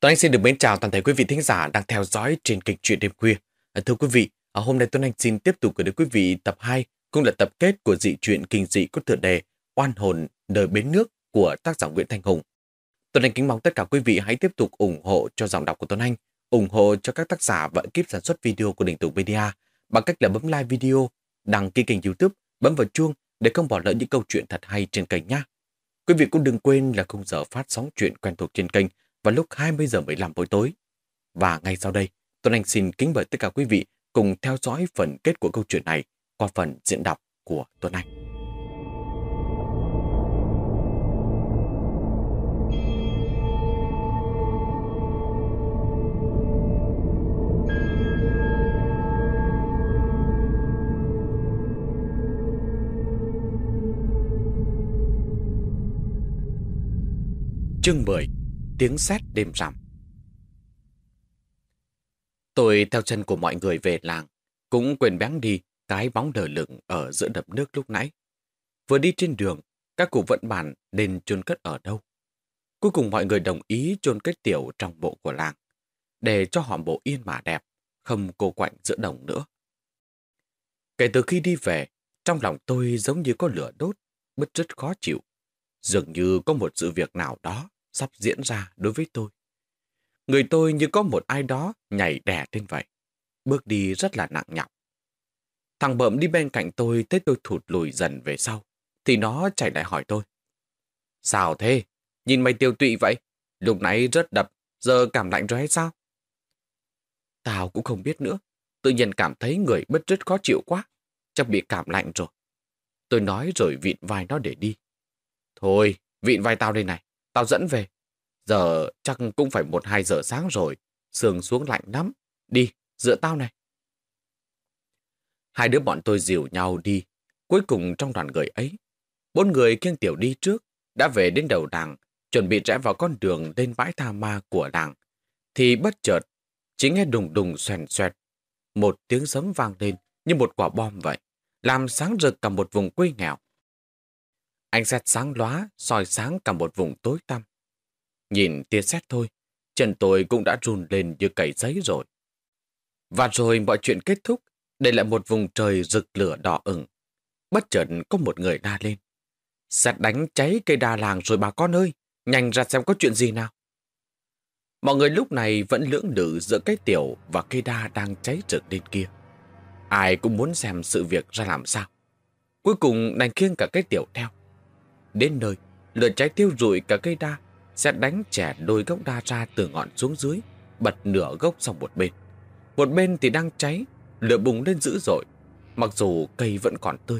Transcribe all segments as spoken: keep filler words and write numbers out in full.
Tuấn Anh xin được mến chào toàn thể quý vị thính giả đang theo dõi trên kênh Truyện Đêm Khuya. À, thưa quý vị, à, hôm nay Tuấn Anh xin tiếp tục gửi đến quý vị tập hai, cũng là tập kết của dị truyện kinh dị có tựa đề Oan hồn nơi bến nước của tác giả Nguyễn Thanh Hùng. Tuấn Anh kính mong tất cả quý vị hãy tiếp tục ủng hộ cho giọng đọc của Tuấn Anh, ủng hộ cho các tác giả và ekip sản xuất video của Đình Tùng Media bằng cách là bấm like video, đăng ký kênh YouTube, bấm vào chuông để không bỏ lỡ những câu chuyện thật hay trên kênh nhé. Quý vị cũng đừng quên là khung giờ phát sóng truyện quen thuộc trên kênh vào lúc hai mươi giờ mười lăm buổi tối. Và ngay sau đây, Tuấn Anh xin kính mời tất cả quý vị cùng theo dõi phần kết của câu chuyện này qua phần diễn đọc của Tuấn Anh. Chương mười. Tiếng sét đêm rằm. Tôi theo chân của mọi người về làng, cũng quên bén đi cái bóng lờ lửng ở giữa đập nước lúc nãy. Vừa đi trên đường, các cụ vẫn bàn nên chôn cất ở đâu. Cuối cùng mọi người đồng ý chôn cất Tiểu trong mộ của làng, để cho họ mộ yên mà đẹp, không cô quạnh giữa đồng nữa. Kể từ khi đi về, trong lòng tôi giống như có lửa đốt, bứt rứt khó chịu. Dường như có một sự việc nào đó sắp diễn ra đối với tôi. Người tôi như có một ai đó nhảy đè lên vậy, bước đi rất là nặng nhọc. Thằng Bợm đi bên cạnh tôi thấy tôi thụt lùi dần về sau, thì nó chạy lại hỏi tôi. Sao thế? Nhìn mày tiêu tụy vậy? Lúc nãy rất đập, giờ cảm lạnh rồi hay sao? Tao cũng không biết nữa, tự nhiên cảm thấy người bứt rứt khó chịu quá, chắc bị cảm lạnh rồi. Tôi nói rồi vịn vai nó để đi. Thôi, vịn vai tao đây này, tao dẫn về. Giờ chắc cũng phải một hai giờ sáng rồi, sương xuống lạnh lắm. Đi, dựa tao này. Hai đứa bọn tôi dìu nhau đi. Cuối cùng trong đoàn người ấy, bốn người kiêng Tiểu đi trước, đã về đến đầu làng, chuẩn bị rẽ vào con đường lên bãi tha ma của làng. Thì bất chợt, chỉ nghe đùng đùng xoèn xoẹt. Một tiếng sấm vang lên như một quả bom vậy, làm sáng rực cả một vùng quê nghèo. Ánh sét sáng lóa, soi sáng cả một vùng tối tăm. Nhìn tia sét thôi, chân tôi cũng đã run lên như cầy giấy rồi. Và rồi mọi chuyện kết thúc, để lại một vùng trời rực lửa đỏ ửng. Bất chợt có một người la lên. Sét đánh cháy cây đa làng rồi bà con ơi, nhanh ra xem có chuyện gì nào. Mọi người lúc này vẫn lưỡng lự giữa cái Tiểu và cây đa đang cháy rực lên kia. Ai cũng muốn xem sự việc ra làm sao. Cuối cùng đành khiêng cả cái Tiểu theo. Đến nơi, lửa cháy thiêu rụi cả cây đa, sét đánh chẻ đôi gốc đa ra từ ngọn xuống dưới, bật nửa gốc sang một bên. Một bên thì đang cháy, lửa bùng lên dữ dội, mặc dù cây vẫn còn tươi.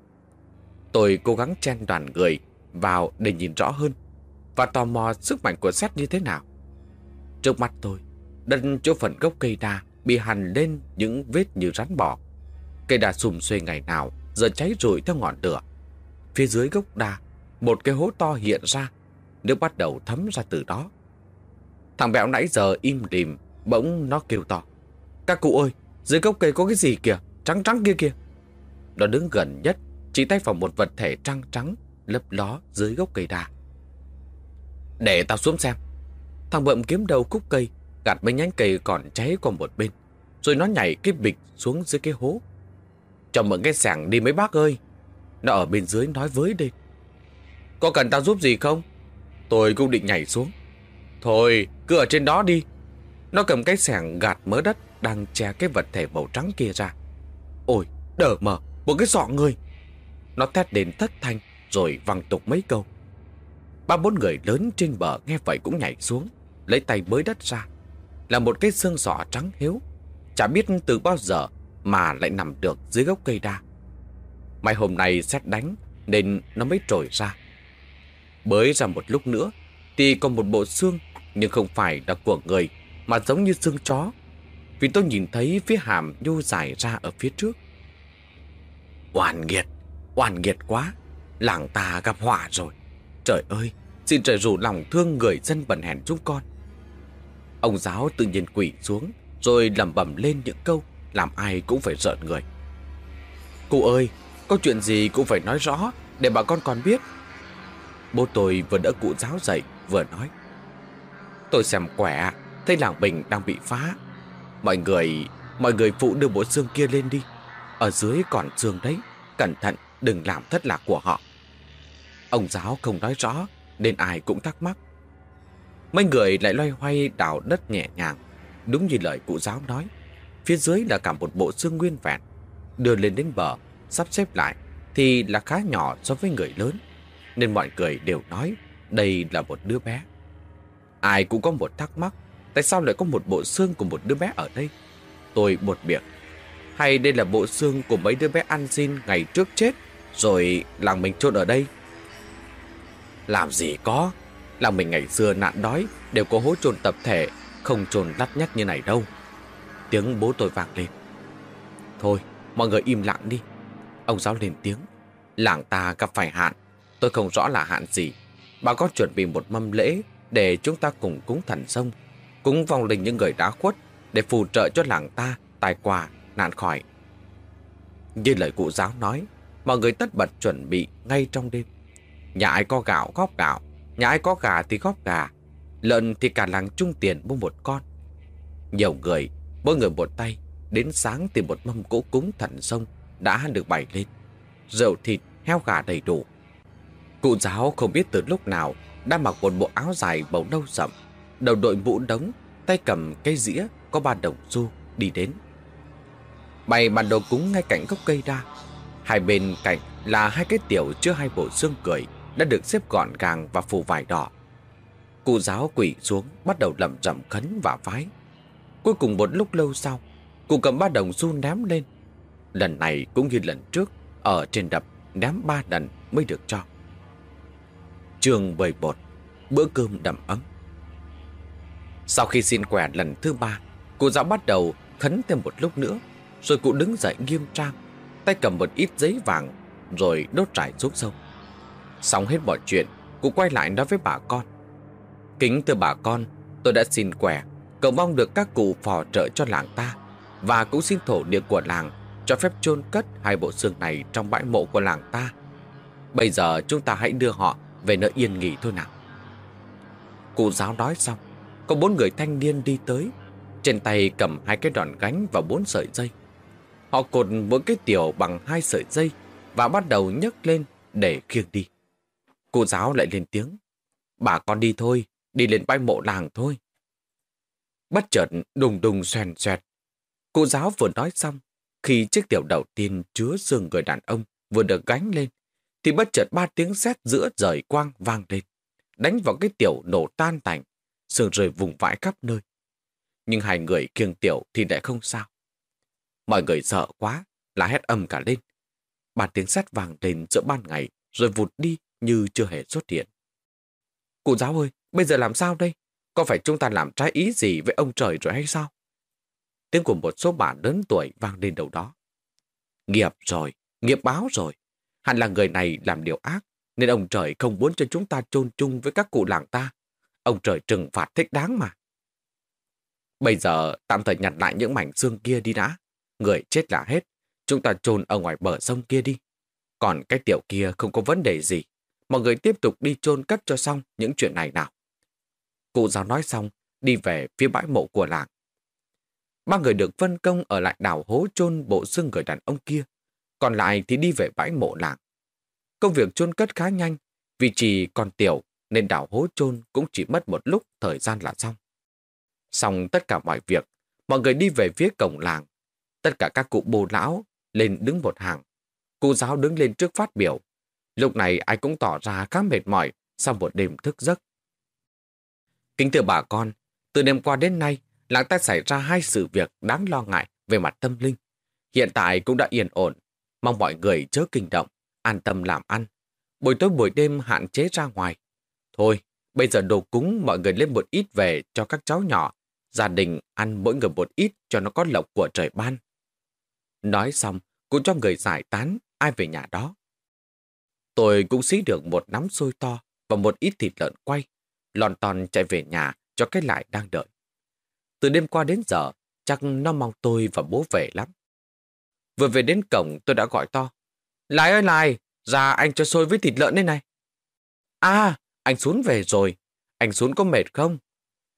Tôi cố gắng chen đoàn người vào để nhìn rõ hơn, và tò mò sức mạnh của sét như thế nào. Trước mắt tôi, đất chỗ phần gốc cây đa bị hằn lên những vết như rắn bò. Cây đa sum xuê ngày nào, giờ cháy rụi theo ngọn lửa. Phía dưới gốc đa, một cái hố to hiện ra, nước bắt đầu thấm ra từ đó. Thằng Bẹo nãy giờ im lìm, bỗng nó kêu to. Các cụ ơi, dưới gốc cây có cái gì kìa, trắng trắng kia kìa. Nó đứng gần nhất, chỉ tay vào một vật thể trắng trắng, lấp ló dưới gốc cây đa. Để tao xuống xem. Thằng Bợm kiếm đầu khúc cây, gạt mấy nhánh cây còn cháy qua một bên, rồi nó nhảy cái bịch xuống dưới cái hố. Cho mượn cái xẻng đi mấy bác ơi. Nó ở bên dưới nói với đây. Có cần tao giúp gì không? Tôi cũng định nhảy xuống. Thôi, cứ ở trên đó đi. Nó cầm cái xẻng gạt mớ đất đang che cái vật thể màu trắng kia ra. Ôi, đờ mờ, một cái sọ người. Nó thét đến thất thanh, rồi văng tục mấy câu. Ba bốn người lớn trên bờ nghe vậy cũng nhảy xuống, lấy tay bới đất ra. Là một cái xương sọ trắng hiếu, chả biết từ bao giờ mà lại nằm được dưới gốc cây đa. May hôm nay sét đánh nên nó mới trồi ra. Bới ra một lúc nữa thì còn một bộ xương, nhưng không phải là của người, mà giống như xương chó, vì tôi nhìn thấy phía hàm nhô dài ra ở phía trước. Oan nghiệt, oan nghiệt quá, làng ta gặp họa rồi. Trời ơi, xin trời rủ lòng thương người dân bần hèn chúng con. Ông giáo tự nhiên quỳ xuống, rồi lẩm bẩm lên những câu làm ai cũng phải rợn người. Cụ ơi, có chuyện gì cũng phải nói rõ để bà con còn biết. Bố tôi vừa đỡ cụ giáo dậy vừa nói. Tôi xem quẻ, thấy làng mình đang bị phá. Mọi người, mọi người phụ đưa bộ xương kia lên đi. Ở dưới còn xương đấy, cẩn thận đừng làm thất lạc của họ. Ông giáo không nói rõ, nên ai cũng thắc mắc. Mấy người lại loay hoay đào đất nhẹ nhàng. Đúng như lời cụ giáo nói, phía dưới là cả một bộ xương nguyên vẹn. Đưa lên đến bờ, sắp xếp lại thì là khá nhỏ so với người lớn, nên mọi người đều nói đây là một đứa bé. Ai cũng có một thắc mắc, tại sao lại có một bộ xương của một đứa bé ở đây? Tôi buột miệng. Hay đây là bộ xương của mấy đứa bé ăn xin ngày trước chết, rồi làng mình chôn ở đây? Làm gì có, làng mình ngày xưa nạn đói đều có hố chôn tập thể, không chôn lắt nhắt như này đâu. Tiếng bố tôi vang lên. Thôi, mọi người im lặng đi. Ông giáo lên tiếng. Làng ta gặp phải hạn, tôi không rõ là hạn gì. Bà có chuẩn bị một mâm lễ để chúng ta cùng cúng thần sông, cúng vong linh những người đã khuất, để phù trợ cho làng ta tai qua nạn khỏi. Như lời cụ giáo nói, mọi người tất bật chuẩn bị ngay trong đêm. Nhà ai có gạo góp gạo, nhà ai có gà thì góp gà, lợn thì cả làng chung tiền mua một con. Nhiều người, mỗi người một tay, đến sáng tìm một mâm cỗ cúng thần sông đã được bày lên. Rượu thịt, heo gà đầy đủ. Cụ giáo không biết từ lúc nào đã mặc một bộ áo dài màu nâu sậm, đầu đội mũ đống, tay cầm cây dĩa có ba đồng xu đi đến. Bày bàn đồ cúng ngay cạnh gốc cây đa. Hai bên cạnh là hai cái tiểu chứa hai bộ xương cười đã được xếp gọn gàng và phủ vải đỏ. Cụ giáo quỳ xuống bắt đầu lẩm rẩm khấn và vái. Cuối cùng một lúc lâu sau, cụ cầm ba đồng xu ném lên. Lần này cũng như lần trước, ở trên đập ném ba lần mới được cho. Chương mười một. Bữa cơm đầm ấm. Sau khi xin quẻ lần thứ ba, cụ giáo bắt đầu khấn thêm một lúc nữa, rồi cụ đứng dậy nghiêm trang, tay cầm một ít giấy vàng, rồi đốt trải xuống sông. Xong hết mọi chuyện, cụ quay lại nói với bà con. Kính thưa bà con, tôi đã xin quẻ, cầu mong được các cụ phò trợ cho làng ta, và cũng xin thổ địa của làng cho phép chôn cất hai bộ xương này trong bãi mộ của làng ta. Bây giờ chúng ta hãy đưa họ về nơi yên nghỉ thôi nào. Cụ giáo nói xong, có bốn người thanh niên đi tới, trên tay cầm hai cái đòn gánh và bốn sợi dây. Họ cột mỗi cái tiểu bằng hai sợi dây và bắt đầu nhấc lên để khiêng đi. Cụ giáo lại lên tiếng. Bà con đi thôi, đi lên bãi mộ làng thôi. Bất chợt đùng đùng xoèn xoẹt. Cụ giáo vừa nói xong, khi chiếc tiểu đầu tiên chứa xương người đàn ông vừa được gánh lên, thì bất chợt ba tiếng sét giữa trời quang vang lên, đánh vào cái tiểu nổ tan tành, xương rơi vùng vãi khắp nơi. Nhưng hai người khiêng tiểu thì lại không sao. Mọi người sợ quá, là hét ầm cả lên. Ba tiếng sét vang lên giữa ban ngày, rồi vụt đi như chưa hề xuất hiện. Cụ giáo ơi, bây giờ làm sao đây? Có phải chúng ta làm trái ý gì với ông trời rồi hay sao? Tiếng của một số bà lớn tuổi vang lên đầu đó. Nghiệp rồi, nghiệp báo rồi. Hẳn là người này làm điều ác, nên ông trời không muốn cho chúng ta chôn chung với các cụ làng ta. Ông trời trừng phạt thích đáng mà. Bây giờ tạm thời nhặt lại những mảnh xương kia đi đã. Người chết là hết, chúng ta chôn ở ngoài bờ sông kia đi. Còn cái tiểu kia không có vấn đề gì. Mọi người tiếp tục đi chôn cất cho xong những chuyện này nào. Cụ giáo nói xong, đi về phía bãi mộ của làng. Ba người được phân công ở lại đào hố chôn bộ xương người đàn ông kia, còn lại thì đi về bãi mộ làng. Công việc chôn cất khá nhanh, vì chỉ còn tiểu nên đào hố chôn cũng chỉ mất một lúc thời gian là xong. Xong tất cả mọi việc, mọi người đi về phía cổng làng. Tất cả các cụ bồ lão lên đứng một hàng. Cụ giáo đứng lên trước phát biểu. Lúc này ai cũng tỏ ra khá mệt mỏi sau một đêm thức giấc. Kính thưa bà con, từ đêm qua đến nay, làng ta xảy ra hai sự việc đáng lo ngại về mặt tâm linh. Hiện tại cũng đã yên ổn, mong mọi người chớ kinh động, an tâm làm ăn. Buổi tối buổi đêm hạn chế ra ngoài. Thôi, bây giờ đồ cúng mọi người lên một ít về cho các cháu nhỏ, gia đình ăn mỗi người một ít cho nó có lộc của trời ban. Nói xong, cũng cho người giải tán ai về nhà đó. Tôi cũng xí được một nắm xôi to và một ít thịt lợn quay, lon ton chạy về nhà cho cái lại đang đợi. Từ đêm qua đến giờ, chắc nó mong tôi và bố về lắm. Vừa về đến cổng tôi đã gọi to. Lại ơi Lại, ra anh cho xôi với thịt lợn đây này. À, anh Xuống về rồi. Anh Xuống có mệt không?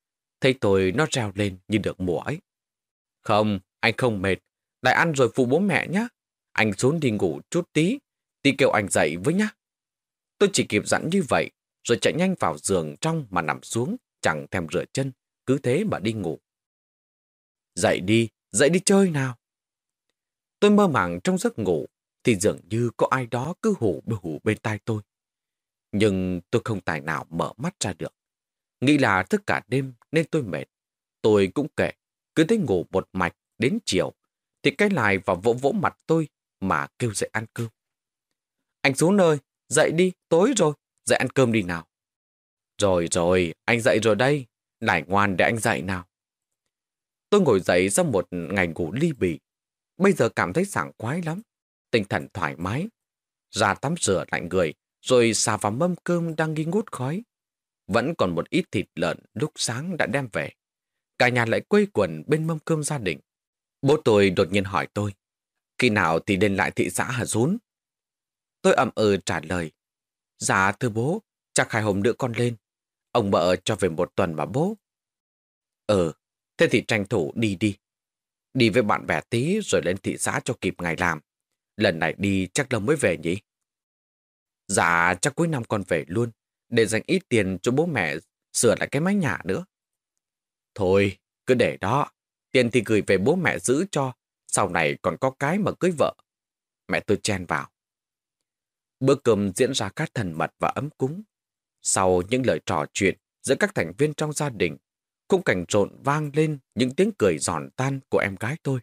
Thấy tôi nó reo lên như được mùa ấy. Không, anh không mệt. Lại ăn rồi phụ bố mẹ nhé. Anh xuống đi ngủ chút tí. Tí kêu anh dậy với nhá. Tôi chỉ kịp dặn như vậy, rồi chạy nhanh vào giường trong mà nằm xuống, chẳng thèm rửa chân, cứ thế mà đi ngủ. Dậy đi, dậy đi chơi nào. Tôi mơ màng trong giấc ngủ, thì dường như có ai đó cứ hù hù bên tai tôi. Nhưng tôi không tài nào mở mắt ra được. Nghĩ là thức cả đêm nên tôi mệt. Tôi cũng kệ, cứ thấy ngủ một mạch đến chiều, thì cái lại vào vỗ vỗ mặt tôi mà kêu dậy ăn cơm. Anh Xuống ơi, dậy đi, tối rồi, dậy ăn cơm đi nào. Rồi rồi, anh dậy rồi đây, lại ngoan để anh dậy nào. Tôi ngồi dậy sau một ngày ngủ ly bì. Bây giờ cảm thấy sảng khoái lắm, tinh thần thoải mái. Ra tắm rửa lạnh người, rồi xà vào mâm cơm đang nghi ngút khói. Vẫn còn một ít thịt lợn lúc sáng đã đem về. Cả nhà lại quây quần bên mâm cơm gia đình. Bố tôi đột nhiên hỏi tôi, khi nào thì lên lại thị xã hả Dún? Tôi ậm ừ trả lời, dạ thưa bố, chắc hai hôm nữa con lên. Ông mợ cho về một tuần mà bố. Ừ, thế thì tranh thủ đi đi. Đi với bạn bè tí rồi lên thị xã cho kịp ngày làm. Lần này đi chắc lâu mới về nhỉ? Dạ chắc cuối năm con về luôn, để dành ít tiền cho bố mẹ sửa lại cái mái nhà nữa. Thôi, cứ để đó. Tiền thì gửi về bố mẹ giữ cho, sau này còn có cái mà cưới vợ. Mẹ tôi chen vào. Bữa cơm diễn ra khá thân mật và ấm cúng. Sau những lời trò chuyện giữa các thành viên trong gia đình, khung cảnh rộn vang lên những tiếng cười giòn tan của em gái tôi.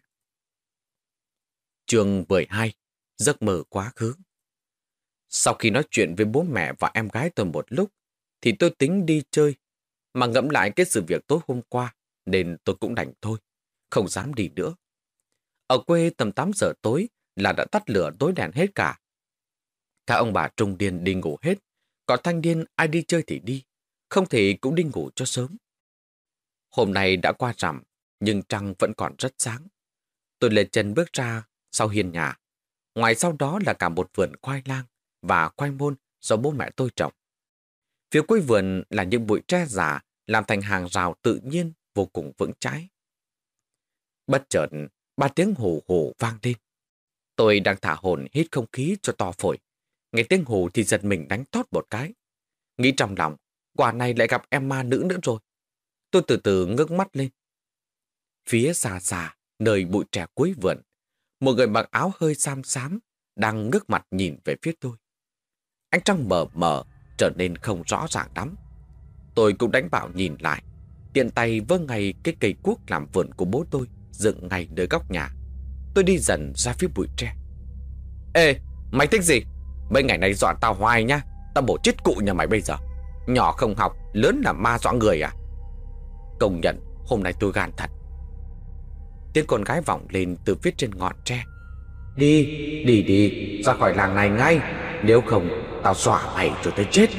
Chương mười hai. Giấc mơ quá khứ. Sau khi nói chuyện với bố mẹ và em gái tôi một lúc, thì tôi tính đi chơi. Mà ngẫm lại cái sự việc tối hôm qua, nên tôi cũng đành thôi, không dám đi nữa. Ở quê tầm tám giờ tối là đã tắt lửa tối đèn hết cả. Các ông bà trung niên đi ngủ hết, còn thanh niên ai đi chơi thì đi, không thì cũng đi ngủ cho sớm. Hôm nay đã qua rằm, nhưng trăng vẫn còn rất sáng. Tôi lên chân bước ra sau hiên nhà. Ngoài sau đó là cả một vườn khoai lang và khoai môn do bố mẹ tôi trồng. Phía cuối vườn là những bụi tre già làm thành hàng rào tự nhiên vô cùng vững chãi. Bất chợt, ba tiếng hù hù vang lên. Tôi đang thả hồn hít không khí cho to phổi. Nghe tiếng hù thì giật mình đánh thót một cái. Nghĩ trong lòng, quả này lại gặp em ma nữ nữa rồi. Tôi từ từ ngước mắt lên. Phía xa xa, nơi bụi tre cuối vườn, một người mặc áo hơi xám xám đang ngước mặt nhìn về phía tôi. Ánh trăng mờ mờ trở nên không rõ ràng lắm. Tôi cũng đánh bảo nhìn lại, tiện tay vơ ngay cái cây cuốc làm vườn của bố tôi dựng ngay nơi góc nhà. Tôi đi dần ra phía bụi tre. Ê, mày thích gì? Mấy ngày nay dọa tao hoài nhá. Tao bổ chết cụ nhà mày bây giờ. Nhỏ không học, lớn là ma dọa người à? Công nhận hôm nay tôi gan thật. Tiếng con gái vọng lên từ phía trên ngọn tre. Đi, đi đi, ra khỏi làng này ngay. Nếu không, tao dọa mày rồi tới chết.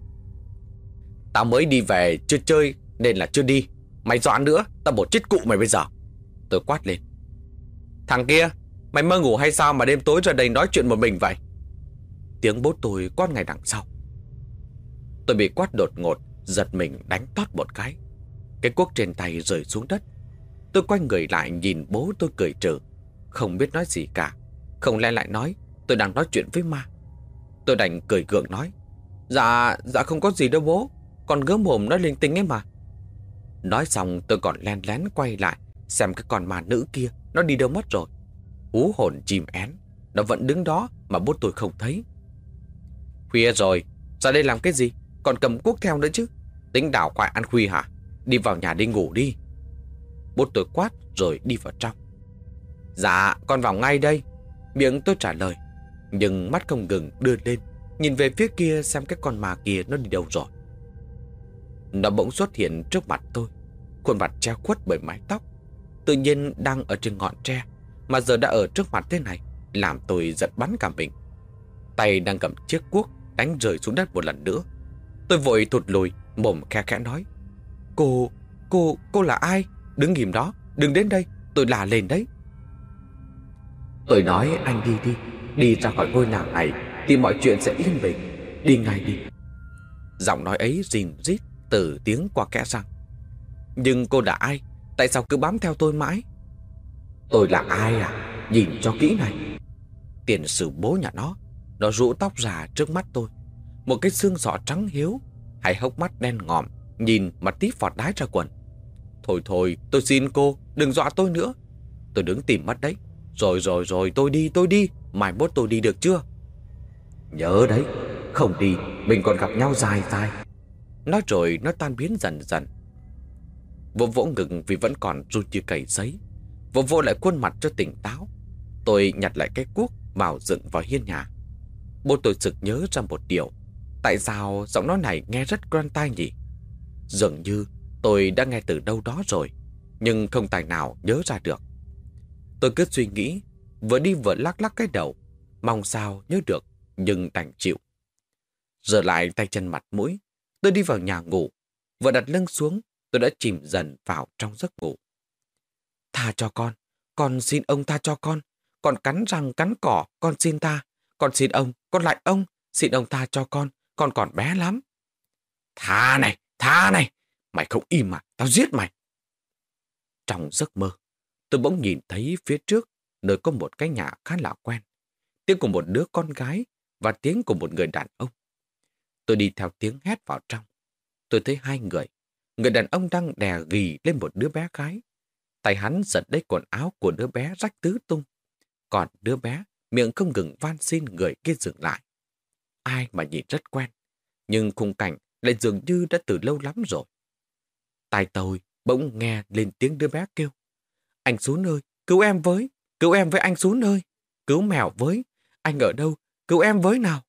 Tao mới đi về chưa chơi nên là chưa đi. Mày dọa nữa, tao bổ chết cụ mày bây giờ. Tôi quát lên. Thằng kia, mày mơ ngủ hay sao mà đêm tối ra đây nói chuyện một mình vậy? Tiếng bố tôi quát ngay đằng sau. Tôi bị quát đột ngột, giật mình đánh tót một cái. Cái cuốc trên tay rơi xuống đất. Tôi quay người lại nhìn bố tôi cười trừ, không biết nói gì cả. Không lẽ lại nói tôi đang nói chuyện với ma. Tôi đành cười gượng nói. Dạ, dạ không có gì đâu bố. Con gớm mồm nói linh tinh ấy mà. Nói xong tôi còn len lén quay lại xem cái con ma nữ kia nó đi đâu mất rồi. Hú hồn chim én, nó vẫn đứng đó mà bố tôi không thấy. Khuya rồi, ra đây làm cái gì? Còn cầm cuốc theo nữa chứ. Tính đảo khoai ăn khuya hả? Đi vào nhà đi ngủ đi. Bố tôi quát rồi đi vào trong. Dạ, con vào ngay đây. Miệng tôi trả lời, nhưng mắt không ngừng đưa lên, nhìn về phía kia xem cái con ma kia nó đi đâu rồi. Nó bỗng xuất hiện trước mặt tôi, khuôn mặt che khuất bởi mái tóc. Tự nhiên đang ở trên ngọn tre mà giờ đã ở trước mặt thế này, làm tôi giật bắn cả mình. Tay đang cầm chiếc cuốc đánh rơi xuống đất một lần nữa. Tôi vội thụt lùi, mồm khe khẽ nói. Cô, cô, cô là ai? Đứng im đó, đừng đến đây, tôi là lên đấy. Tôi nói anh đi đi, đi ra khỏi ngôi làng này thì mọi chuyện sẽ yên bình. Đi ngay đi. Giọng nói ấy rìn rít từ tiếng qua kẽ răng. Nhưng cô là ai? Tại sao cứ bám theo tôi mãi? Tôi là ai à? Nhìn cho kỹ này. Tiền sử bố nhà nó. Nó rũ tóc già trước mắt tôi. Một cái xương sọ trắng hiếu, hai hốc mắt đen ngòm, nhìn mà tí phọt đái ra quần. Thôi thôi, tôi xin cô, đừng dọa tôi nữa. Tôi đứng tìm mất đấy. Rồi rồi rồi, tôi đi, tôi đi. Mai mốt tôi đi được chưa? Nhớ đấy, không đi, mình còn gặp nhau dài dài. Nói rồi nó tan biến dần dần. Vỗ vỗ ngực vì vẫn còn run như cầy giấy. Vỗ vỗ lại khuôn mặt cho tỉnh táo. Tôi nhặt lại cái cuốc vào dựng vào hiên nhà. Bố tôi sực nhớ ra một điều. Tại sao giọng nói này nghe rất quen tai nhỉ? Dường như tôi đã nghe từ đâu đó rồi, nhưng không tài nào nhớ ra được. Tôi cứ suy nghĩ, vừa đi vừa lắc lắc cái đầu, mong sao nhớ được, nhưng đành chịu. Giờ lại tay chân mặt mũi, tôi đi vào nhà ngủ. Vừa đặt lưng xuống, tôi đã chìm dần vào trong giấc ngủ. Tha cho con, con xin ông tha cho con. Con cắn răng cắn cỏ, con xin tha. Con xin ông, con lại ông, xin ông tha cho con, con còn bé lắm. Tha này, tha này, mày không im mà, tao giết mày. Trong giấc mơ, tôi bỗng nhìn thấy phía trước, nơi có một cái nhà khá là quen. Tiếng của một đứa con gái và tiếng của một người đàn ông. Tôi đi theo tiếng hét vào trong. Tôi thấy hai người. Người đàn ông đang đè ghì lên một đứa bé gái. Tay hắn giật lấy quần áo của đứa bé rách tứ tung. Còn đứa bé miệng không ngừng van xin người kia dừng lại. Ai mà nhìn rất quen, nhưng khung cảnh lại dường như đã từ lâu lắm rồi. Tai tôi bỗng nghe lên tiếng đứa bé kêu. Anh Sún ơi, cứu em với, cứu em với anh Sún ơi, cứu mèo với, anh ở đâu, cứu em với nào.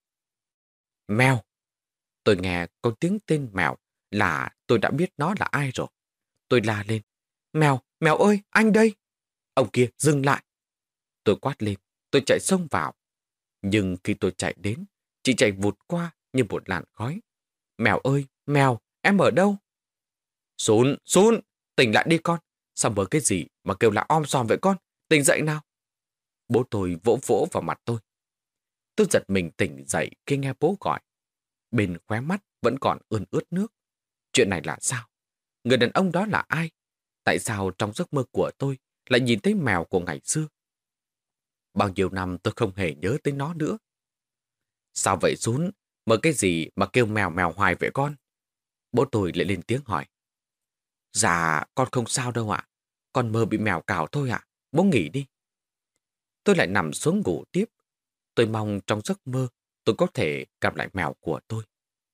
Mèo. Tôi nghe có tiếng tên mèo là tôi đã biết nó là ai rồi. Tôi la lên. Mèo, mèo ơi, anh đây. Ông kia dừng lại. Tôi quát lên, tôi chạy xông vào. Nhưng khi tôi chạy đến, chị chạy vụt qua như một làn khói. Mèo ơi, mèo, em ở đâu? Sún, Sún, tỉnh lại đi con. Sao mở cái gì mà kêu là om sòm vậy con? Tỉnh dậy nào. Bố tôi vỗ vỗ vào mặt tôi. Tôi giật mình tỉnh dậy khi nghe bố gọi. Bên khóe mắt vẫn còn ươn ướt nước. Chuyện này là sao? Người đàn ông đó là ai? Tại sao trong giấc mơ của tôi lại nhìn thấy mèo của ngày xưa? Bao nhiêu năm tôi không hề nhớ tới nó nữa. Sao vậy Sún? Mở cái gì mà kêu mèo mèo hoài vậy con? Bố tôi lại lên tiếng hỏi. Dạ, con không sao đâu ạ. Con mơ bị mèo cào thôi ạ. Bố nghỉ đi. Tôi lại nằm xuống ngủ tiếp. Tôi mong trong giấc mơ tôi có thể gặp lại mèo của tôi.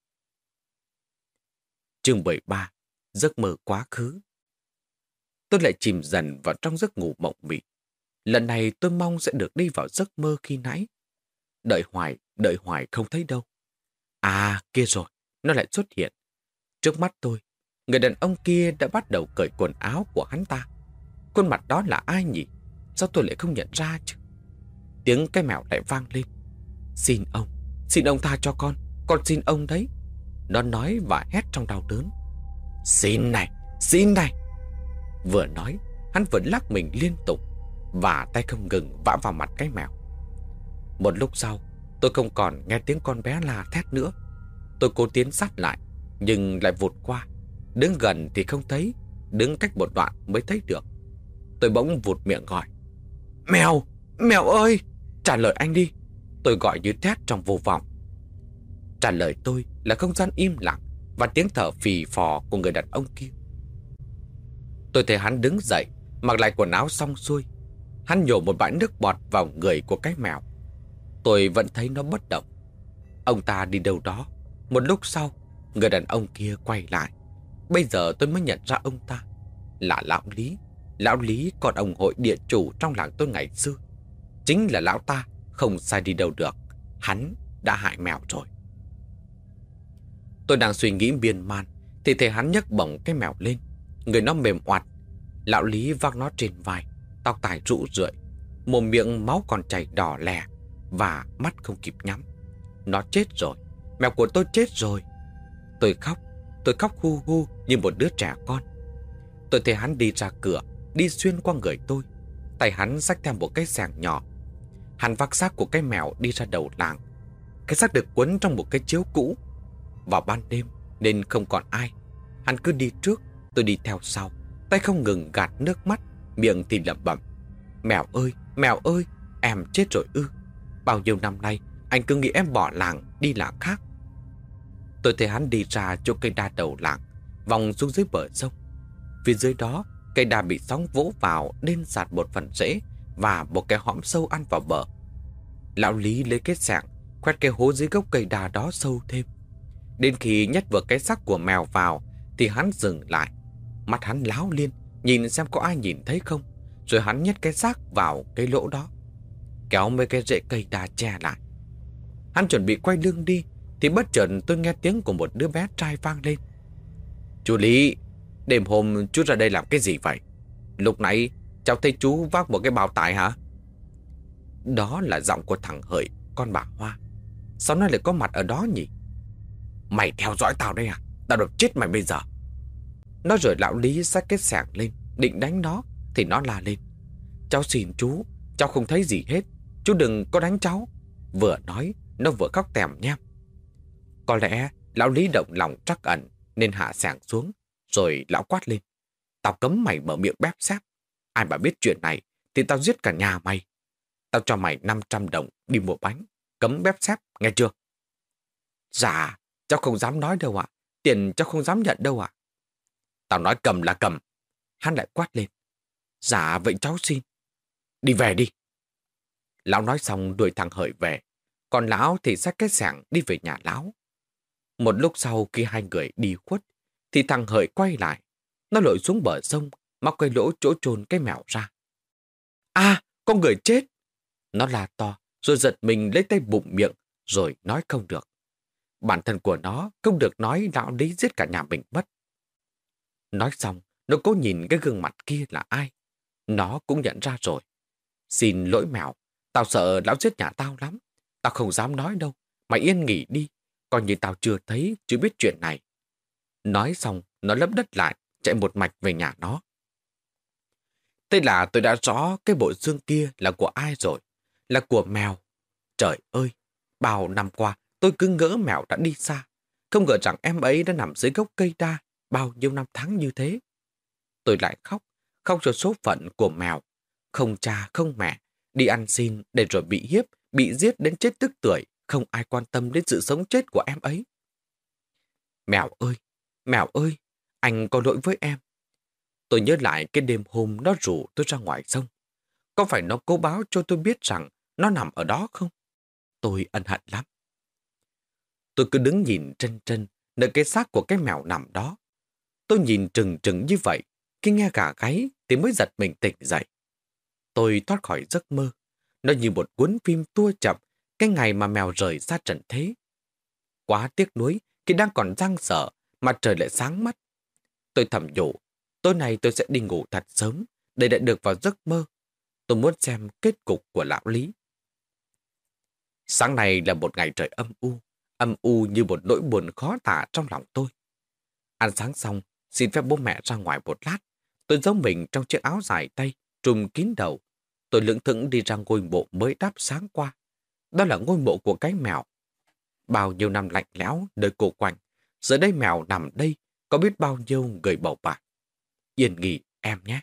Chương mười ba. Giấc mơ quá khứ. Tôi lại chìm dần vào trong giấc ngủ mộng mị. Lần này tôi mong sẽ được đi vào giấc mơ khi nãy. Đợi hoài, đợi hoài không thấy đâu. À, kia rồi, nó lại xuất hiện. Trước mắt tôi, người đàn ông kia đã bắt đầu cởi quần áo của hắn ta. Khuôn mặt đó là ai nhỉ? Sao tôi lại không nhận ra chứ? Tiếng cái mèo lại vang lên. Xin ông, xin ông tha cho con, con xin ông đấy. Nó nói và hét trong đau đớn. Xin này, xin này. Vừa nói, hắn vẫn lắc mình liên tục và tay không ngừng vã vào mặt cái mèo. Một lúc sau, tôi không còn nghe tiếng con bé la thét nữa. Tôi cố tiến sát lại, nhưng lại vụt qua. Đứng gần thì không thấy, đứng cách một đoạn mới thấy được. Tôi bỗng vụt miệng gọi. Mèo, mèo ơi, trả lời anh đi. Tôi gọi như thét trong vô vọng. Trả lời tôi là không gian im lặng và tiếng thở phì phò của người đàn ông kia. Tôi thấy hắn đứng dậy, mặc lại quần áo xong xuôi. Hắn nhổ một bãi nước bọt vào người của cái mèo. Tôi vẫn thấy nó bất động. Ông ta đi đâu đó. Một lúc sau, người đàn ông kia quay lại. Bây giờ tôi mới nhận ra ông ta là Lão Lý. Lão Lý còn ông hội địa chủ trong làng tôi ngày xưa. Chính là lão ta, không sai đi đâu được. Hắn đã hại mèo rồi. Tôi đang suy nghĩ miên man thì thấy hắn nhấc bổng cái mèo lên. Người nó mềm oặt. Lão Lý vác nó trên vai, tóc tai rũ rượi, mồm miệng máu còn chảy đỏ lè và mắt không kịp nhắm. Nó chết rồi, mèo của tôi chết rồi. Tôi khóc, tôi khóc hu hu như một đứa trẻ con. Tôi thấy hắn đi ra cửa, đi xuyên qua người tôi. Tay hắn xách theo một cái xẻng nhỏ. Hắn vác xác của cái mèo đi ra đầu làng. Cái xác được quấn trong một cái chiếu cũ. Vào ban đêm nên không còn ai. Hắn cứ đi trước, Tôi đi theo sau, tay không ngừng gạt nước mắt, miệng thì lẩm bẩm. Mèo ơi, Mèo ơi, em chết rồi ư? Bao nhiêu năm nay anh cứ nghĩ em bỏ làng đi làng khác. Tôi thấy hắn đi ra chỗ cây đa đầu làng, vòng xuống dưới bờ sông. Phía dưới đó, cây đa bị sóng vỗ vào nên sạt một phần rễ và một cái hõm sâu ăn vào bờ. Lão Lý lấy cái xẻng khoét cái hố dưới gốc cây đa đó sâu thêm. Đến khi nhét vừa cái xác của mèo vào thì hắn dừng lại. Mắt hắn láo liên, nhìn xem có ai nhìn thấy không. Rồi hắn nhét cái xác vào cái lỗ đó, kéo mấy cái rễ cây đa che lại. Hắn chuẩn bị quay lưng đi thì bất chợt tôi nghe tiếng của một đứa bé trai vang lên. Chú Lý, đêm hôm chú ra đây làm cái gì vậy? Lúc nãy cháu thấy chú vác một cái bao tải hả? Đó là giọng của thằng Hợi, con bà Hoa. Sao nó lại có mặt ở đó nhỉ? Mày theo dõi tao đây à? Tao đập chết mày bây giờ. Nói rồi lão Lý xách cái xẻng lên định đánh nó thì nó la lên. Cháu xin chú, cháu không thấy gì hết, chú đừng có đánh cháu. Vừa nói nó vừa khóc tèm nhem. Có lẽ lão Lý động lòng trắc ẩn nên hạ xẻng xuống. Rồi lão quát lên. Tao cấm mày mở miệng bép xép. Ai mà biết chuyện này thì tao giết cả nhà mày. Tao cho mày năm trăm đồng đi mua bánh, cấm bép xép, nghe chưa? Dạ, cháu không dám nói đâu ạ. Tiền cháu không dám nhận đâu ạ. Tao nói cầm là cầm. Hắn lại quát lên. Dạ vậy cháu xin. Đi về đi. Lão nói xong đuổi thằng Hợi về. Còn lão thì xách cái xẻng đi về nhà lão. Một lúc sau khi hai người đi khuất thì thằng Hợi quay lại. Nó lội xuống bờ sông, móc cái lỗ chỗ chôn cái mèo ra. À, con người chết! Nó la to, rồi giật mình lấy tay bụng miệng, rồi nói không được. Bản thân của nó không được nói lão Lý giết cả nhà mình mất. Nói xong, nó cố nhìn cái gương mặt kia là ai. Nó cũng nhận ra rồi. Xin lỗi mèo, tao sợ lão giết nhà tao lắm. Tao không dám nói đâu, mày yên nghỉ đi. Coi như tao chưa thấy, chưa biết chuyện này. Nói xong, nó lấp đất lại, chạy một mạch về nhà nó. Thế là tôi đã rõ cái bộ xương kia là của ai rồi. Là của mèo. Trời ơi, bao năm qua tôi cứ ngỡ mèo đã đi xa. Không ngờ rằng em ấy đã nằm dưới gốc cây đa bao nhiêu năm tháng như thế. Tôi lại khóc, khóc cho số phận của mèo. Không cha, không mẹ, đi ăn xin để rồi bị hiếp, bị giết đến chết tức tưởi, không ai quan tâm đến sự sống chết của em ấy. Mèo ơi, Mèo ơi, anh có lỗi với em. Tôi nhớ lại cái đêm hôm nó rủ tôi ra ngoài sông. Có phải nó cố báo cho tôi biết rằng nó nằm ở đó không? Tôi ân hận lắm. Tôi cứ đứng nhìn trân trân nơi cái xác của cái mèo nằm đó. Tôi nhìn trừng trừng như vậy, khi nghe gà gáy thì mới giật mình tỉnh dậy. Tôi thoát khỏi giấc mơ. Nó như một cuốn phim tua chậm cái ngày mà mèo rời xa trần thế. Quá tiếc nuối khi đang còn dang dở mà trời lại sáng mắt. Tôi thầm nhủ, tối nay tôi sẽ đi ngủ thật sớm để đã được vào giấc mơ. Tôi muốn xem kết cục của lão Lý. Sáng nay là một ngày trời âm u, âm u như một nỗi buồn khó tả trong lòng tôi. Ăn sáng xong, xin phép bố mẹ ra ngoài một lát. Tôi giấu mình trong chiếc áo dài tay, trùm kín đầu. Tôi lững thững đi ra ngôi mộ mới đắp sáng qua. Đó là ngôi mộ của cái mèo. Bao nhiêu năm lạnh lẽo nơi cô quanh, giờ đây mèo nằm đây, có biết bao nhiêu người bầu bạc. Yên nghỉ em nhé.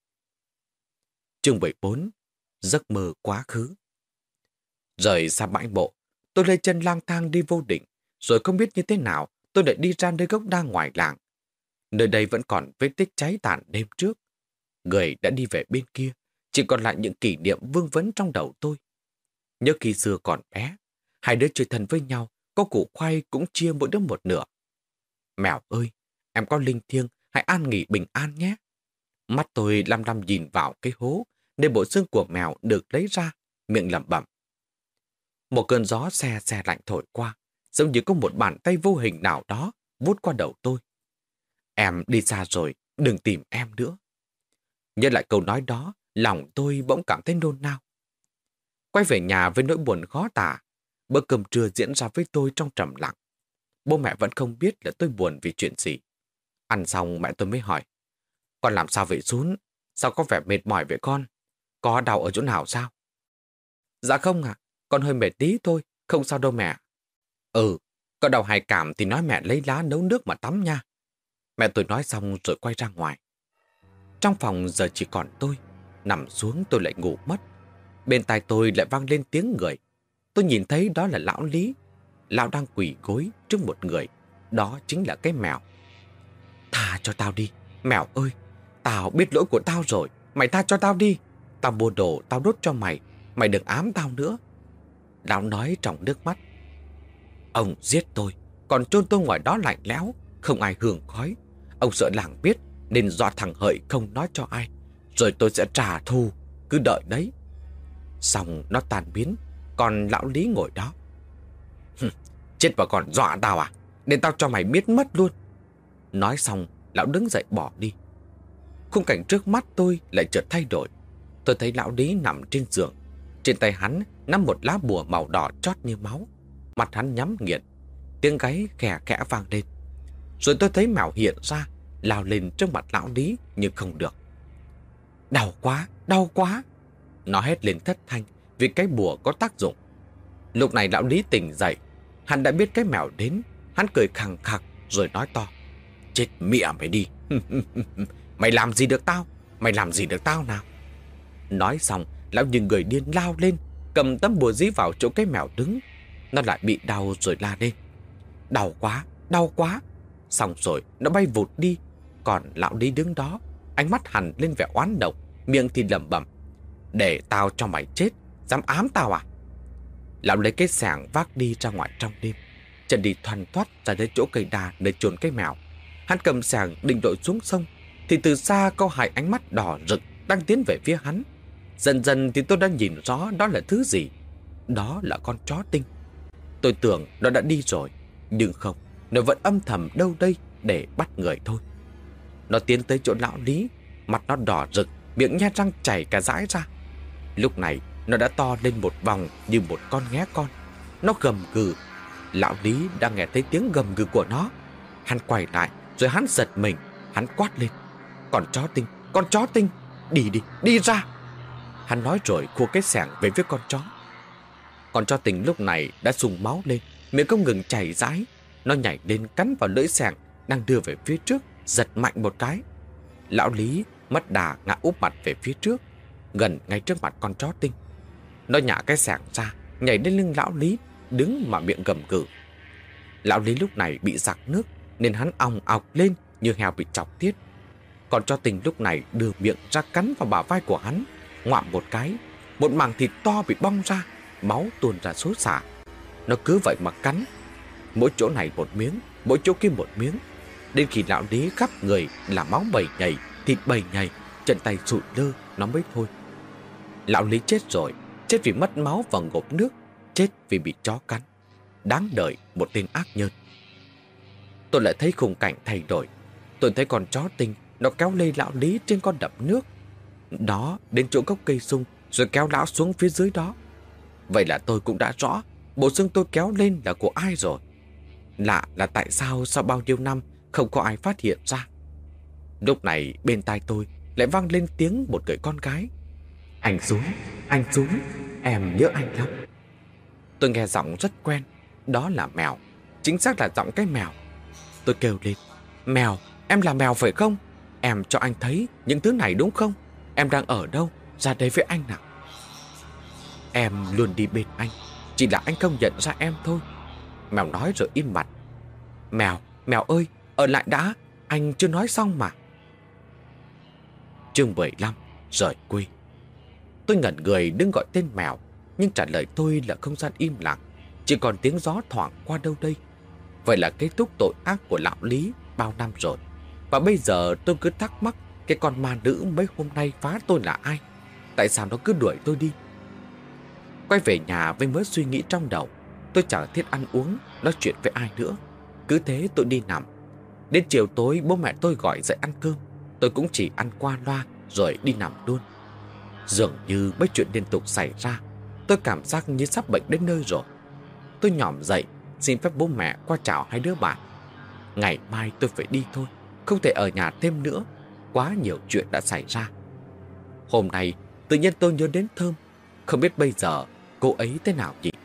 Chương mười bốn. Giấc mơ quá khứ. Rời xa bãi mộ, tôi lê chân lang thang đi vô định, rồi không biết như thế nào tôi lại đi ra nơi gốc đa ngoài làng. Nơi đây vẫn còn vết tích cháy tàn đêm trước. Người đã đi về bên kia, chỉ còn lại những kỷ niệm vương vấn trong đầu tôi. Nhớ khi xưa còn bé, hai đứa chơi thân với nhau, có củ khoai cũng chia mỗi đứa một nửa. Mèo ơi, em có linh thiêng, hãy an nghỉ bình an nhé. Mắt tôi lăm lăm nhìn vào cái hố, nơi bộ xương của mèo được lấy ra, miệng lẩm bẩm. Một cơn gió xe xe lạnh thổi qua, giống như có một bàn tay vô hình nào đó vút qua đầu tôi. Em đi xa rồi, đừng tìm em nữa. Nhớ lại câu nói đó, lòng tôi bỗng cảm thấy nôn nao. Quay về nhà với nỗi buồn khó tả, bữa cơm trưa diễn ra với tôi trong trầm lặng. Bố mẹ vẫn không biết là tôi buồn vì chuyện gì. Ăn xong mẹ tôi mới hỏi. Con làm sao vậy Sún? Sao có vẻ mệt mỏi vậy con? Có đau ở chỗ nào sao? Dạ không ạ, con hơi mệt tí thôi, không sao đâu mẹ. Ừ, có đau hay cảm thì nói mẹ lấy lá nấu nước mà tắm nha. Mẹ tôi nói xong rồi quay ra ngoài. Trong phòng giờ chỉ còn tôi. Nằm xuống tôi lại ngủ mất. Bên tai tôi lại vang lên tiếng người. Tôi nhìn thấy đó là lão Lý. Lão đang quỳ gối trước một người. Đó chính là cái mèo. Tha cho tao đi, mèo ơi. Tao biết lỗi của tao rồi. Mày tha cho tao đi. Tao mua đồ tao đốt cho mày. Mày đừng ám tao nữa. Lão nói trong nước mắt. Ông giết tôi, còn chôn tôi ngoài đó lạnh lẽo, không ai hưởng khói. Ông sợ làng biết nên dọa thằng Hợi không nói cho ai. Rồi tôi sẽ trả thù, cứ đợi đấy. Xong nó tan biến, còn lão Lý ngồi đó. Chết và còn dọa tao à? Để tao cho mày biết mất luôn. Nói xong, lão đứng dậy bỏ đi. Khung cảnh trước mắt tôi lại chợt thay đổi. Tôi thấy lão Lý nằm trên giường. Trên tay hắn nắm một lá bùa màu đỏ chót như máu. Mặt hắn nhắm nghiền. Tiếng gáy khẽ khẽ vang lên. Rồi tôi thấy mèo hiện ra, lao lên trước mặt lão Lý nhưng không được. Đau quá, đau quá. Nó hét lên thất thanh vì cái bùa có tác dụng. Lúc này lão Lý tỉnh dậy. Hắn đã biết cái mèo đến. Hắn cười khằng khặc rồi nói to. Chết mẹ mày đi. Mày làm gì được tao? Mày làm gì được tao nào? Nói xong, lão như người điên lao lên, cầm tấm bùa dí vào chỗ cái mèo đứng. Nó lại bị đau rồi la lên. Đau quá, đau quá. Xong rồi nó bay vụt đi. Còn lão Lý đứng đó, ánh mắt hằn lên vẻ oán độc, miệng thì lẩm bẩm. Để tao cho mày chết, dám ám tao à? Lão lấy cái xẻng vác đi ra ngoài trong đêm. Chân đi thoăn thoắt ra đến chỗ cây đa nơi chôn cái mèo. Hắn cầm xẻng định đội xuống sông, thì từ xa có hai ánh mắt đỏ rực đang tiến về phía hắn. Dần dần thì tôi đã nhìn rõ đó là thứ gì. Đó là con chó tinh. Tôi tưởng nó đã đi rồi, nhưng không, nó vẫn âm thầm đâu đây để bắt người thôi. Nó tiến tới chỗ lão Lý, mặt nó đỏ rực, miệng nhe răng chảy cả dãi ra. Lúc này nó đã to lên một vòng như một con nghé con. Nó gầm gừ. Lão Lý đang nghe thấy tiếng gầm gừ của nó. Hắn quay lại rồi hắn giật mình. Hắn quát lên. Con chó tinh, con chó tinh, đi đi, đi ra. Hắn nói rồi khua cái xẻng về phía con chó. Con chó tinh lúc này đã sùng máu lên, miệng không ngừng chảy rãi. Nó nhảy lên cắn vào lưỡi xẻng đang đưa về phía trước, giật mạnh một cái. Lão Lý mất đà ngã úp mặt về phía trước, gần ngay trước mặt con chó tinh. Nó nhả cái xẻng ra, nhảy lên lưng lão Lý, đứng mà miệng gầm gừ. Lão Lý lúc này bị giặc nước nên hắn ong ọc lên như heo bị chọc tiết. Con chó tinh lúc này đưa miệng ra cắn vào bả vai của hắn, ngoạm một cái, một mảng thịt to bị bong ra, máu tuôn ra xối xả. Nó cứ vậy mà cắn, mỗi chỗ này một miếng, mỗi chỗ kia một miếng, đến khi lão Lý khắp người là máu bầy nhầy, thịt bầy nhầy, chân tay sụi lơ, nó mới thôi. Lão Lý chết rồi, chết vì mất máu và ngộp nước, chết vì bị chó cắn. Đáng đời một tên ác nhân. Tôi lại thấy khung cảnh thay đổi. Tôi thấy con chó tinh nó kéo lê lão Lý trên con đập nước. Đó đến chỗ gốc cây sung rồi kéo lão xuống phía dưới đó. Vậy là tôi cũng đã rõ bộ xương tôi kéo lên là của ai rồi. Lạ là tại sao sau bao nhiêu năm không có ai phát hiện ra. Lúc này bên tai tôi lại vang lên tiếng một người con gái. Anh xuống, anh xuống, em nhớ anh lắm. Tôi nghe giọng rất quen. Đó là mèo, chính xác là giọng cái mèo. Tôi kêu lên. Mèo, em là mèo phải không? Em cho anh thấy những thứ này đúng không? Em đang ở đâu? Ra đây với anh nào. Em luôn đi bên anh, chỉ là anh không nhận ra em thôi. Mèo nói rồi im bặt. Mèo, mèo ơi, ở lại đã, anh chưa nói xong mà. Chương mười lăm, rời quê. Tôi ngẩn người đứng gọi tên mèo, nhưng trả lời tôi là không gian im lặng, chỉ còn tiếng gió thoảng qua đâu đây. Vậy là kết thúc tội ác của lão Lý bao năm rồi. Và bây giờ tôi cứ thắc mắc cái con ma nữ mấy hôm nay phá tôi là ai? Tại sao nó cứ đuổi tôi đi? Quay về nhà với mớ suy nghĩ trong đầu. Tôi chẳng thiết ăn uống, nói chuyện với ai nữa. Cứ thế tôi đi nằm. Đến chiều tối bố mẹ tôi gọi dậy ăn cơm. Tôi cũng chỉ ăn qua loa rồi đi nằm luôn. Dường như mấy chuyện liên tục xảy ra. Tôi cảm giác như sắp bệnh đến nơi rồi. Tôi nhỏm dậy, xin phép bố mẹ qua chào hai đứa bạn. Ngày mai tôi phải đi thôi, không thể ở nhà thêm nữa. Quá nhiều chuyện đã xảy ra. Hôm nay tự nhiên tôi nhớ đến Thơm. Không biết bây giờ cô ấy thế nào nhỉ?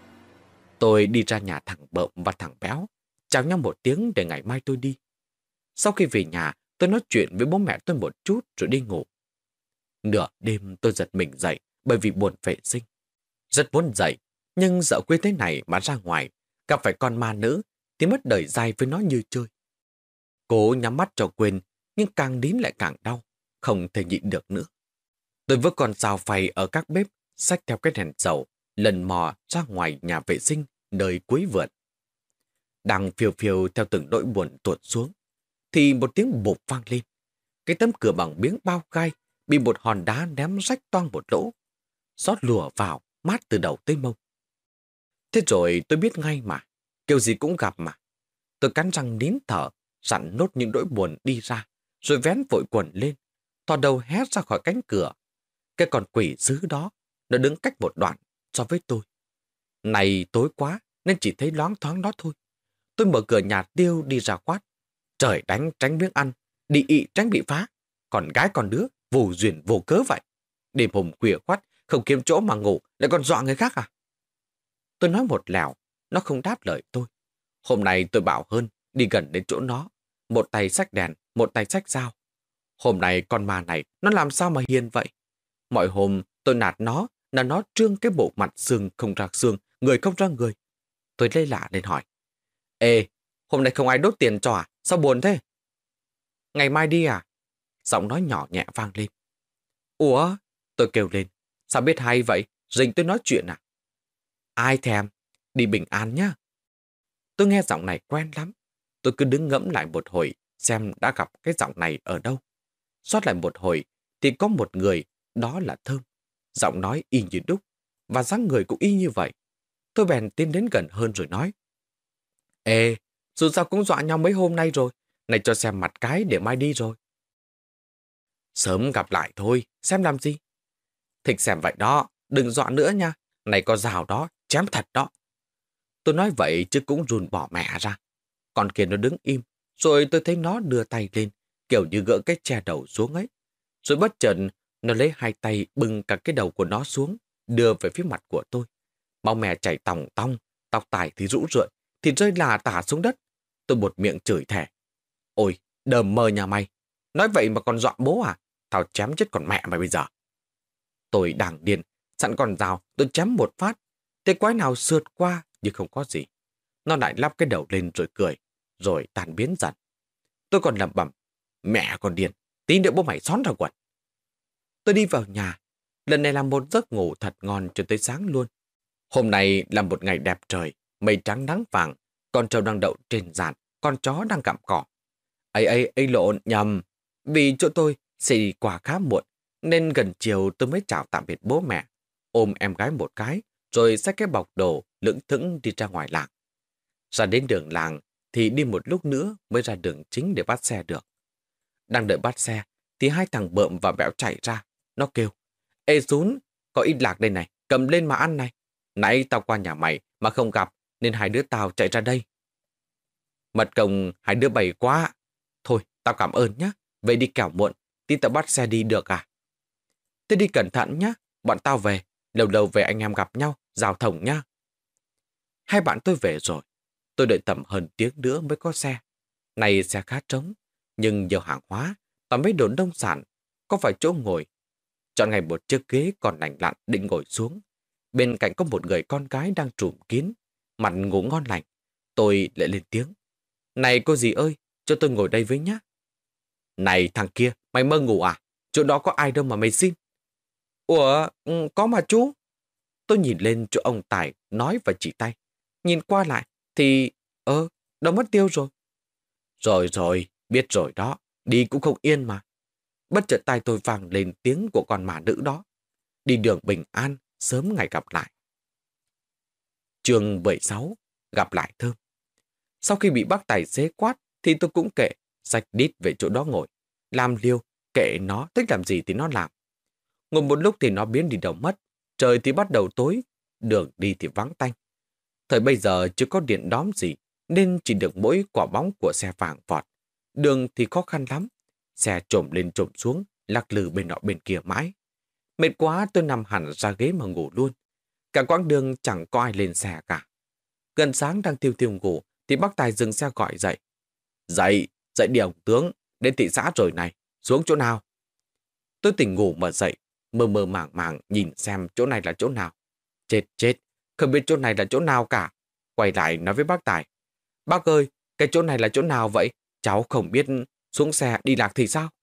Tôi đi ra nhà thằng Bợm và thằng Béo, chào nhau một tiếng để ngày mai tôi đi. Sau khi về nhà, tôi nói chuyện với bố mẹ tôi một chút rồi đi ngủ. Nửa đêm tôi giật mình dậy bởi vì buồn vệ sinh. Rất muốn dậy, nhưng dạo quê thế này mà ra ngoài, gặp phải con ma nữ thì mất đời dài với nó như chơi. Cố nhắm mắt cho quên, nhưng càng nín lại càng đau, không thể nhịn được nữa. Tôi với con dao phay ở các bếp, xách theo cái đèn dầu, lần mò ra ngoài nhà vệ sinh, nơi cuối vườn. Đang phiêu phiêu theo từng nỗi buồn tuột xuống, thì một tiếng bụp vang lên. Cái tấm cửa bằng miếng bao gai bị một hòn đá ném rách toang một lỗ. Gió lùa vào, mát từ đầu tới mông. Thế rồi tôi biết ngay mà, kiểu gì cũng gặp mà. Tôi cắn răng nín thở, dặn nốt những nỗi buồn đi ra, rồi vén vội quần lên, thò đầu hé ra khỏi cánh cửa. Cái con quỷ dữ đó, nó đứng cách một đoạn so với tôi. Này tối quá, nên chỉ thấy loáng thoáng đó thôi. Tôi mở cửa nhà tiêu đi ra quát. Trời đánh tránh miếng ăn, đi ị tránh bị phá. Còn gái còn đứa, vô duyên vô cớ vậy. Đêm hôm khuya khoắt, không kiếm chỗ mà ngủ, lại còn dọa người khác à? Tôi nói một lèo, nó không đáp lời tôi. Hôm nay tôi bảo hơn, đi gần đến chỗ nó. Một tay xách đèn, một tay xách dao. Hôm nay con ma này, nó làm sao mà hiền vậy? Mọi hôm tôi nạt nó, là nó trương cái bộ mặt xương không ra xương, người không ra người. Tôi lây lạ nên hỏi. Ê, hôm nay không ai đốt tiền cho à? Sao buồn thế? Ngày mai đi à? Giọng nói nhỏ nhẹ vang lên. Ủa? Tôi kêu lên. Sao biết hay vậy? Rình tôi nói chuyện à? Ai thèm? Đi bình an nhá. Tôi nghe giọng này quen lắm. Tôi cứ đứng ngẫm lại một hồi xem đã gặp cái giọng này ở đâu. Xót lại một hồi thì có một người, đó là Thơm. Giọng nói y như đúc và dáng người cũng y như vậy. Tôi bèn tiến đến gần hơn rồi nói. Ê, dù sao cũng dọa nhau mấy hôm nay rồi. Này cho xem mặt cái để mai đi rồi. Sớm gặp lại thôi, xem làm gì. Thích xem vậy đó, đừng dọa nữa nha. Này có rào đó, chém thật đó. Tôi nói vậy chứ cũng run bỏ mẹ ra. Con kia nó đứng im, rồi tôi thấy nó đưa tay lên, kiểu như gỡ cái che đầu xuống ấy. Rồi bất chợt nó lấy hai tay bưng cả cái đầu của nó xuống, đưa về phía mặt của tôi. Máu mè chảy tòng tong, tóc tai thì rũ rượi, thì rơi là tả xuống đất. Tôi buột miệng chửi thề. Ôi, đờm mơ nhà mày. Nói vậy mà còn dọa bố à? Tao chém chết con mẹ mày bây giờ. Tôi đang điên, sẵn con dao, tôi chém một phát. Thế quái nào sượt qua, nhưng không có gì. Nó lại lắp cái đầu lên rồi cười, rồi tan biến dần. Tôi còn lẩm bẩm, mẹ con điên, tí nữa bố mày xón ra quần. Tôi đi vào nhà, lần này là một giấc ngủ thật ngon cho tới sáng luôn. Hôm nay là một ngày đẹp trời, mây trắng nắng vàng, con trâu đang đậu trên giàn, con chó đang gặm cỏ. Ấy ấy ấy lộn nhầm, vì chỗ tôi sẽ đi qua khá muộn, nên gần chiều tôi mới chào tạm biệt bố mẹ, ôm em gái một cái, rồi xách cái bọc đồ lững thững đi ra ngoài làng. Ra đến đường làng thì đi một lúc nữa mới ra đường chính để bắt xe được. Đang đợi bắt xe thì hai thằng bợm và bẽo chạy ra. Nó kêu, ê Dún, có ít lạc đây này, cầm lên mà ăn này. Nãy tao qua nhà mày mà không gặp nên hai đứa tao chạy ra đây. Mật công hai đứa bày quá. Thôi, tao cảm ơn nhé. Vậy đi kẻo muộn, tí tao bắt xe đi được à? Thế đi cẩn thận nhé, bọn tao về. Lâu lâu về anh em gặp nhau, giao thông nhá. Hai bạn tôi về rồi. Tôi đợi tầm hơn tiếng nữa mới có xe. Này xe khá trống, nhưng nhiều hàng hóa và mấy đồ nông sản, có phải chỗ ngồi. Chọn ngay một chiếc ghế còn lành lặn định ngồi xuống. Bên cạnh có một người con gái đang trùm kín, mặt ngủ ngon lành. Tôi lại lên tiếng. Này cô dì ơi, cho tôi ngồi đây với nhá. Này thằng kia, mày mơ ngủ à? Chỗ đó có ai đâu mà mày xin. Ủa, ừ, có mà chú. Tôi nhìn lên chỗ ông Tài nói và chỉ tay. Nhìn qua lại thì, ơ, đâu mất tiêu rồi. Rồi rồi, biết rồi đó, đi cũng không yên mà. Bất chợt tai tôi vang lên tiếng của con mà nữ đó. Đi đường bình an, sớm ngày gặp lại. Chương mười sáu, gặp lại Thơm. Sau khi bị bác tài xế quát thì tôi cũng kệ, xách đít về chỗ đó ngồi. Làm liêu, kệ nó, thích làm gì thì nó làm. Ngồi một lúc thì nó biến đi đâu mất. Trời thì bắt đầu tối, đường đi thì vắng tanh. Thời bây giờ chưa có điện đóm gì, nên chỉ được mỗi quả bóng của xe vàng vọt. Đường thì khó khăn lắm. Xe trồm lên trồm xuống, lắc lư bên nọ bên kia mãi. Mệt quá tôi nằm hẳn ra ghế mà ngủ luôn. Cả quãng đường chẳng có ai lên xe cả. Gần sáng đang tiêu tiêu ngủ thì bác Tài dừng xe gọi dậy. Dậy, Dậy đi ông tướng, đến thị xã rồi này, xuống chỗ nào? Tôi tỉnh ngủ mà dậy, mơ mơ màng màng nhìn xem chỗ này là chỗ nào. Chết chết, không biết chỗ này là chỗ nào cả. Quay lại nói với bác Tài. Bác ơi, cái chỗ này là chỗ nào vậy? Cháu không biết, xuống xe đi lạc thì sao?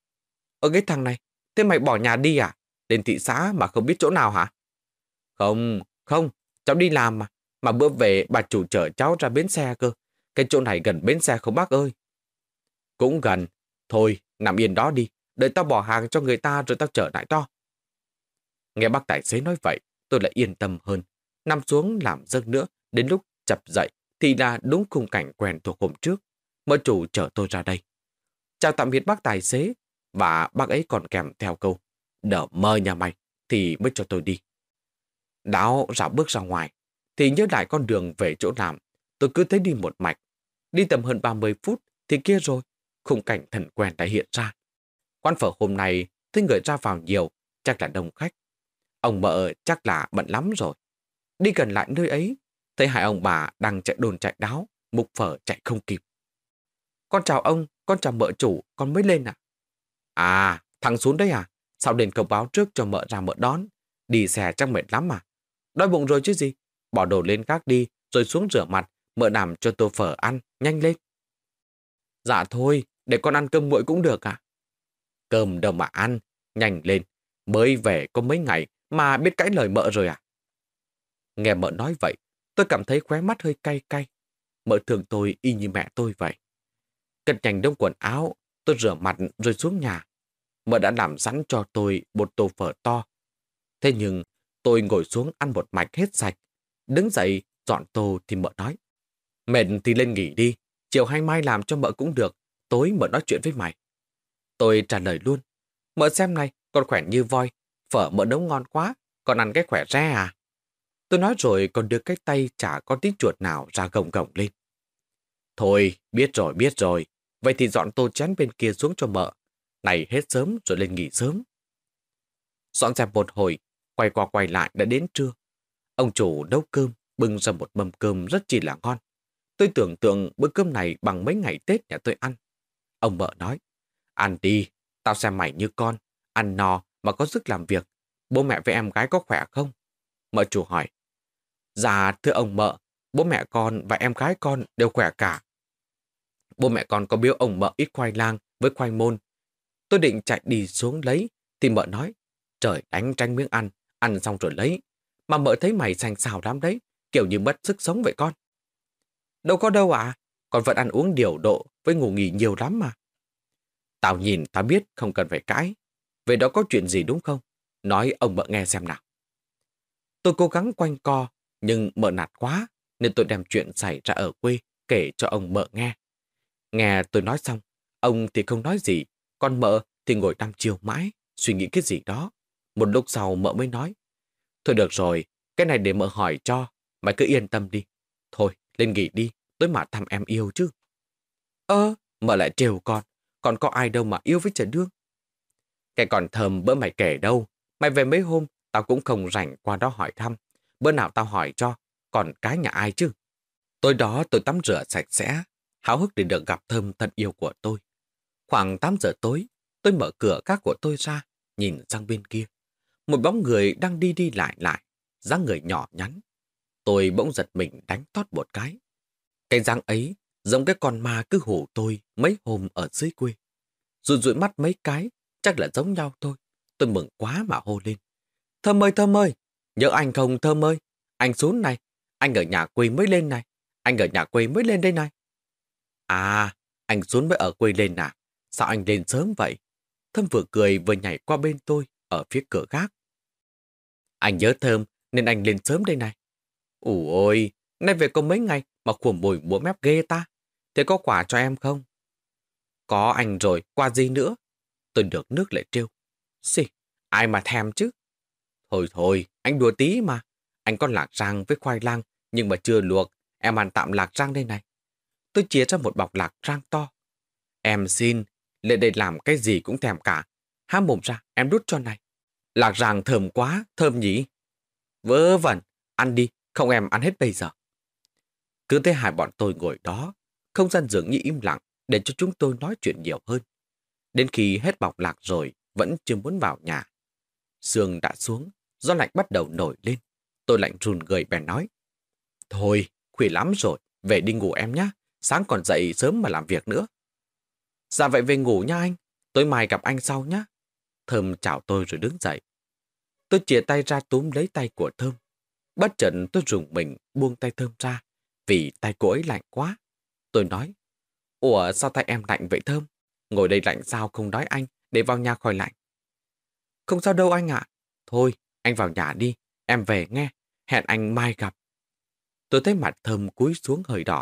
Ở cái thằng này, thế mày bỏ nhà đi à? Đến thị xã mà không biết chỗ nào hả? Không, không, cháu đi làm mà. Mà bữa về bà chủ chở cháu ra bến xe cơ. Cái chỗ này gần bến xe không bác ơi? Cũng gần. Thôi, nằm yên đó đi. Đợi tao bỏ hàng cho người ta rồi tao trở lại to. Nghe bác tài xế nói vậy, tôi lại yên tâm hơn. Nằm xuống làm giấc nữa, đến lúc chập dậy thì là đúng khung cảnh quen thuộc hôm trước. Mợ chủ chở tôi ra đây. Chào tạm biệt bác tài xế, và bác ấy còn kèm theo câu đỡ mơ nhà mày thì mới cho tôi đi. Đáo rảo bước ra ngoài thì nhớ lại con đường về chỗ làm. Tôi cứ thấy đi một mạch. Đi tầm hơn ba mươi phút thì kia rồi, khung cảnh thần quen đã hiện ra. Quán phở hôm nay thấy người ra vào nhiều, chắc là đông khách. Ông mợ chắc là bận lắm rồi. Đi gần lại nơi ấy, thấy hai ông bà đang chạy đồn chạy đáo, mục phở chạy không kịp. Con chào ông, con chào mợ chủ, con mới lên à? À, thằng xuống đấy à? Sao đến công báo trước cho mợ ra mợ đón? Đi xe chắc mệt lắm mà. Đói bụng rồi chứ gì? Bỏ đồ lên gác đi, rồi xuống rửa mặt, mợ làm cho tô phở ăn, nhanh lên. Dạ thôi, để con ăn cơm nguội cũng được à? Cơm đâu mà ăn, nhanh lên. Mới về có mấy ngày mà biết cãi lời mợ rồi à? Nghe mợ nói vậy, tôi cảm thấy khóe mắt hơi cay cay. Mợ thường tôi y như mẹ tôi vậy. Cất nhanh đông quần áo, tôi rửa mặt rồi xuống nhà. Mợ đã làm sẵn cho tôi một tô phở to. Thế nhưng tôi ngồi xuống ăn một mạch hết sạch. Đứng dậy dọn tô thì mợ nói. Mệt thì lên nghỉ đi, chiều hay mai làm cho mợ cũng được, tối mợ nói chuyện với mày. Tôi trả lời luôn. Mợ xem này, con khỏe như voi, phở mợ nấu ngon quá, con ăn cái khỏe re à? Tôi nói rồi còn đưa cái tay chả có tí chuột nào ra gồng gồng lên. Thôi, biết rồi, biết rồi. Vậy thì dọn tô chén bên kia xuống cho mợ. Này hết sớm rồi lên nghỉ sớm. Dọn dẹp một hồi, quay qua quay lại đã đến trưa. Ông chủ nấu cơm, bưng ra một mâm cơm rất chỉ là ngon. Tôi tưởng tượng bữa cơm này bằng mấy ngày Tết nhà tôi ăn. Ông mợ nói, ăn đi, tao xem mày như con, ăn no mà có sức làm việc. Bố mẹ với em gái có khỏe không? Mợ chủ hỏi. Dạ, thưa ông mợ, bố mẹ con và em gái con đều khỏe cả. Bố mẹ con có biếu ông mợ ít khoai lang với khoai môn. Tôi định chạy đi xuống lấy, thì mợ nói, trời đánh tranh miếng ăn, ăn xong rồi lấy. Mà mợ thấy mày xanh xao lắm đấy, kiểu như mất sức sống vậy con. Đâu có đâu à, con vẫn ăn uống điều độ với ngủ nghỉ nhiều lắm mà. Tao nhìn tao biết không cần phải cãi. Về đó có chuyện gì đúng không? Nói ông mợ nghe xem nào. Tôi cố gắng quanh co, nhưng mợ nạt quá, nên tôi đem chuyện xảy ra ở quê kể cho ông mợ nghe. Nghe tôi nói xong, ông thì không nói gì, còn mợ thì ngồi đăm chiêu mãi, suy nghĩ cái gì đó. Một lúc sau mợ mới nói. Thôi được rồi, cái này để mợ hỏi cho, mày cứ yên tâm đi. Thôi, lên nghỉ đi, tối mà thăm em yêu chứ. Ơ, mợ lại trêu con, còn có ai đâu mà yêu với trời đương. Cái còn thơm bữa mày kể đâu, mày về mấy hôm, tao cũng không rảnh qua đó hỏi thăm. Bữa nào tao hỏi cho, còn cái nhà ai chứ? Tối đó tôi tắm rửa sạch sẽ, háo hức để được gặp Thơm thân yêu của tôi. Khoảng tám giờ tối, tôi mở cửa gác của tôi ra, nhìn sang bên kia. Một bóng người đang đi đi lại lại, dáng người nhỏ nhắn. Tôi bỗng giật mình đánh tót một cái. Cái dáng ấy giống cái con ma cứ hù tôi mấy hôm ở dưới quê. Rụi rụi mắt mấy cái, chắc là giống nhau thôi. Tôi mừng quá mà hô lên. Thơm ơi, Thơm ơi, nhớ anh không Thơm ơi? Anh xuống này, anh ở nhà quê mới lên này. Anh ở nhà quê mới lên đây này. À, anh xuống mới ở quê lên à? Sao anh lên sớm vậy? Thơm vừa cười vừa nhảy qua bên tôi ở phía cửa gác. Anh nhớ Thơm nên anh lên sớm đây này. Ủa ôi, nay về có mấy ngày mà khuồm bồi múa mép ghê ta. Thế có quà cho em không? Có anh rồi, quà gì nữa? Tôi được nước lại trêu. Xì, ai mà thèm chứ? Thôi thôi, anh đùa tí mà. Anh có lạc rang với khoai lang, nhưng mà chưa luộc. Em ăn tạm lạc rang đây này. Tôi chia ra một bọc lạc rang to. Em xin, lên đây làm cái gì cũng thèm cả. Há mồm ra, em đút cho này. Lạc rang thơm quá, thơm nhỉ? Vớ vẩn, ăn đi, không em ăn hết bây giờ. Cứ thế hai bọn tôi ngồi đó, không gian dường như im lặng, để cho chúng tôi nói chuyện nhiều hơn. Đến khi hết bọc lạc rồi, vẫn chưa muốn vào nhà. Sương đã xuống, gió lạnh bắt đầu nổi lên. Tôi lạnh run người bèn nói. Thôi, khuya lắm rồi, về đi ngủ em nhé. Sáng còn dậy sớm mà làm việc nữa. Dạ vậy về ngủ nha anh. Tối mai gặp anh sau nhé. Thơm chào tôi rồi đứng dậy. Tôi chìa tay ra túm lấy tay của Thơm. Bất chợt tôi rùng mình buông tay Thơm ra, vì tay cô ấy lạnh quá. Tôi nói, ủa sao tay em lạnh vậy Thơm? Ngồi đây lạnh sao không nói anh, để vào nhà khỏi lạnh. Không sao đâu anh ạ. Thôi, anh vào nhà đi, em về nghe. Hẹn anh mai gặp. Tôi thấy mặt Thơm cúi xuống hơi đỏ.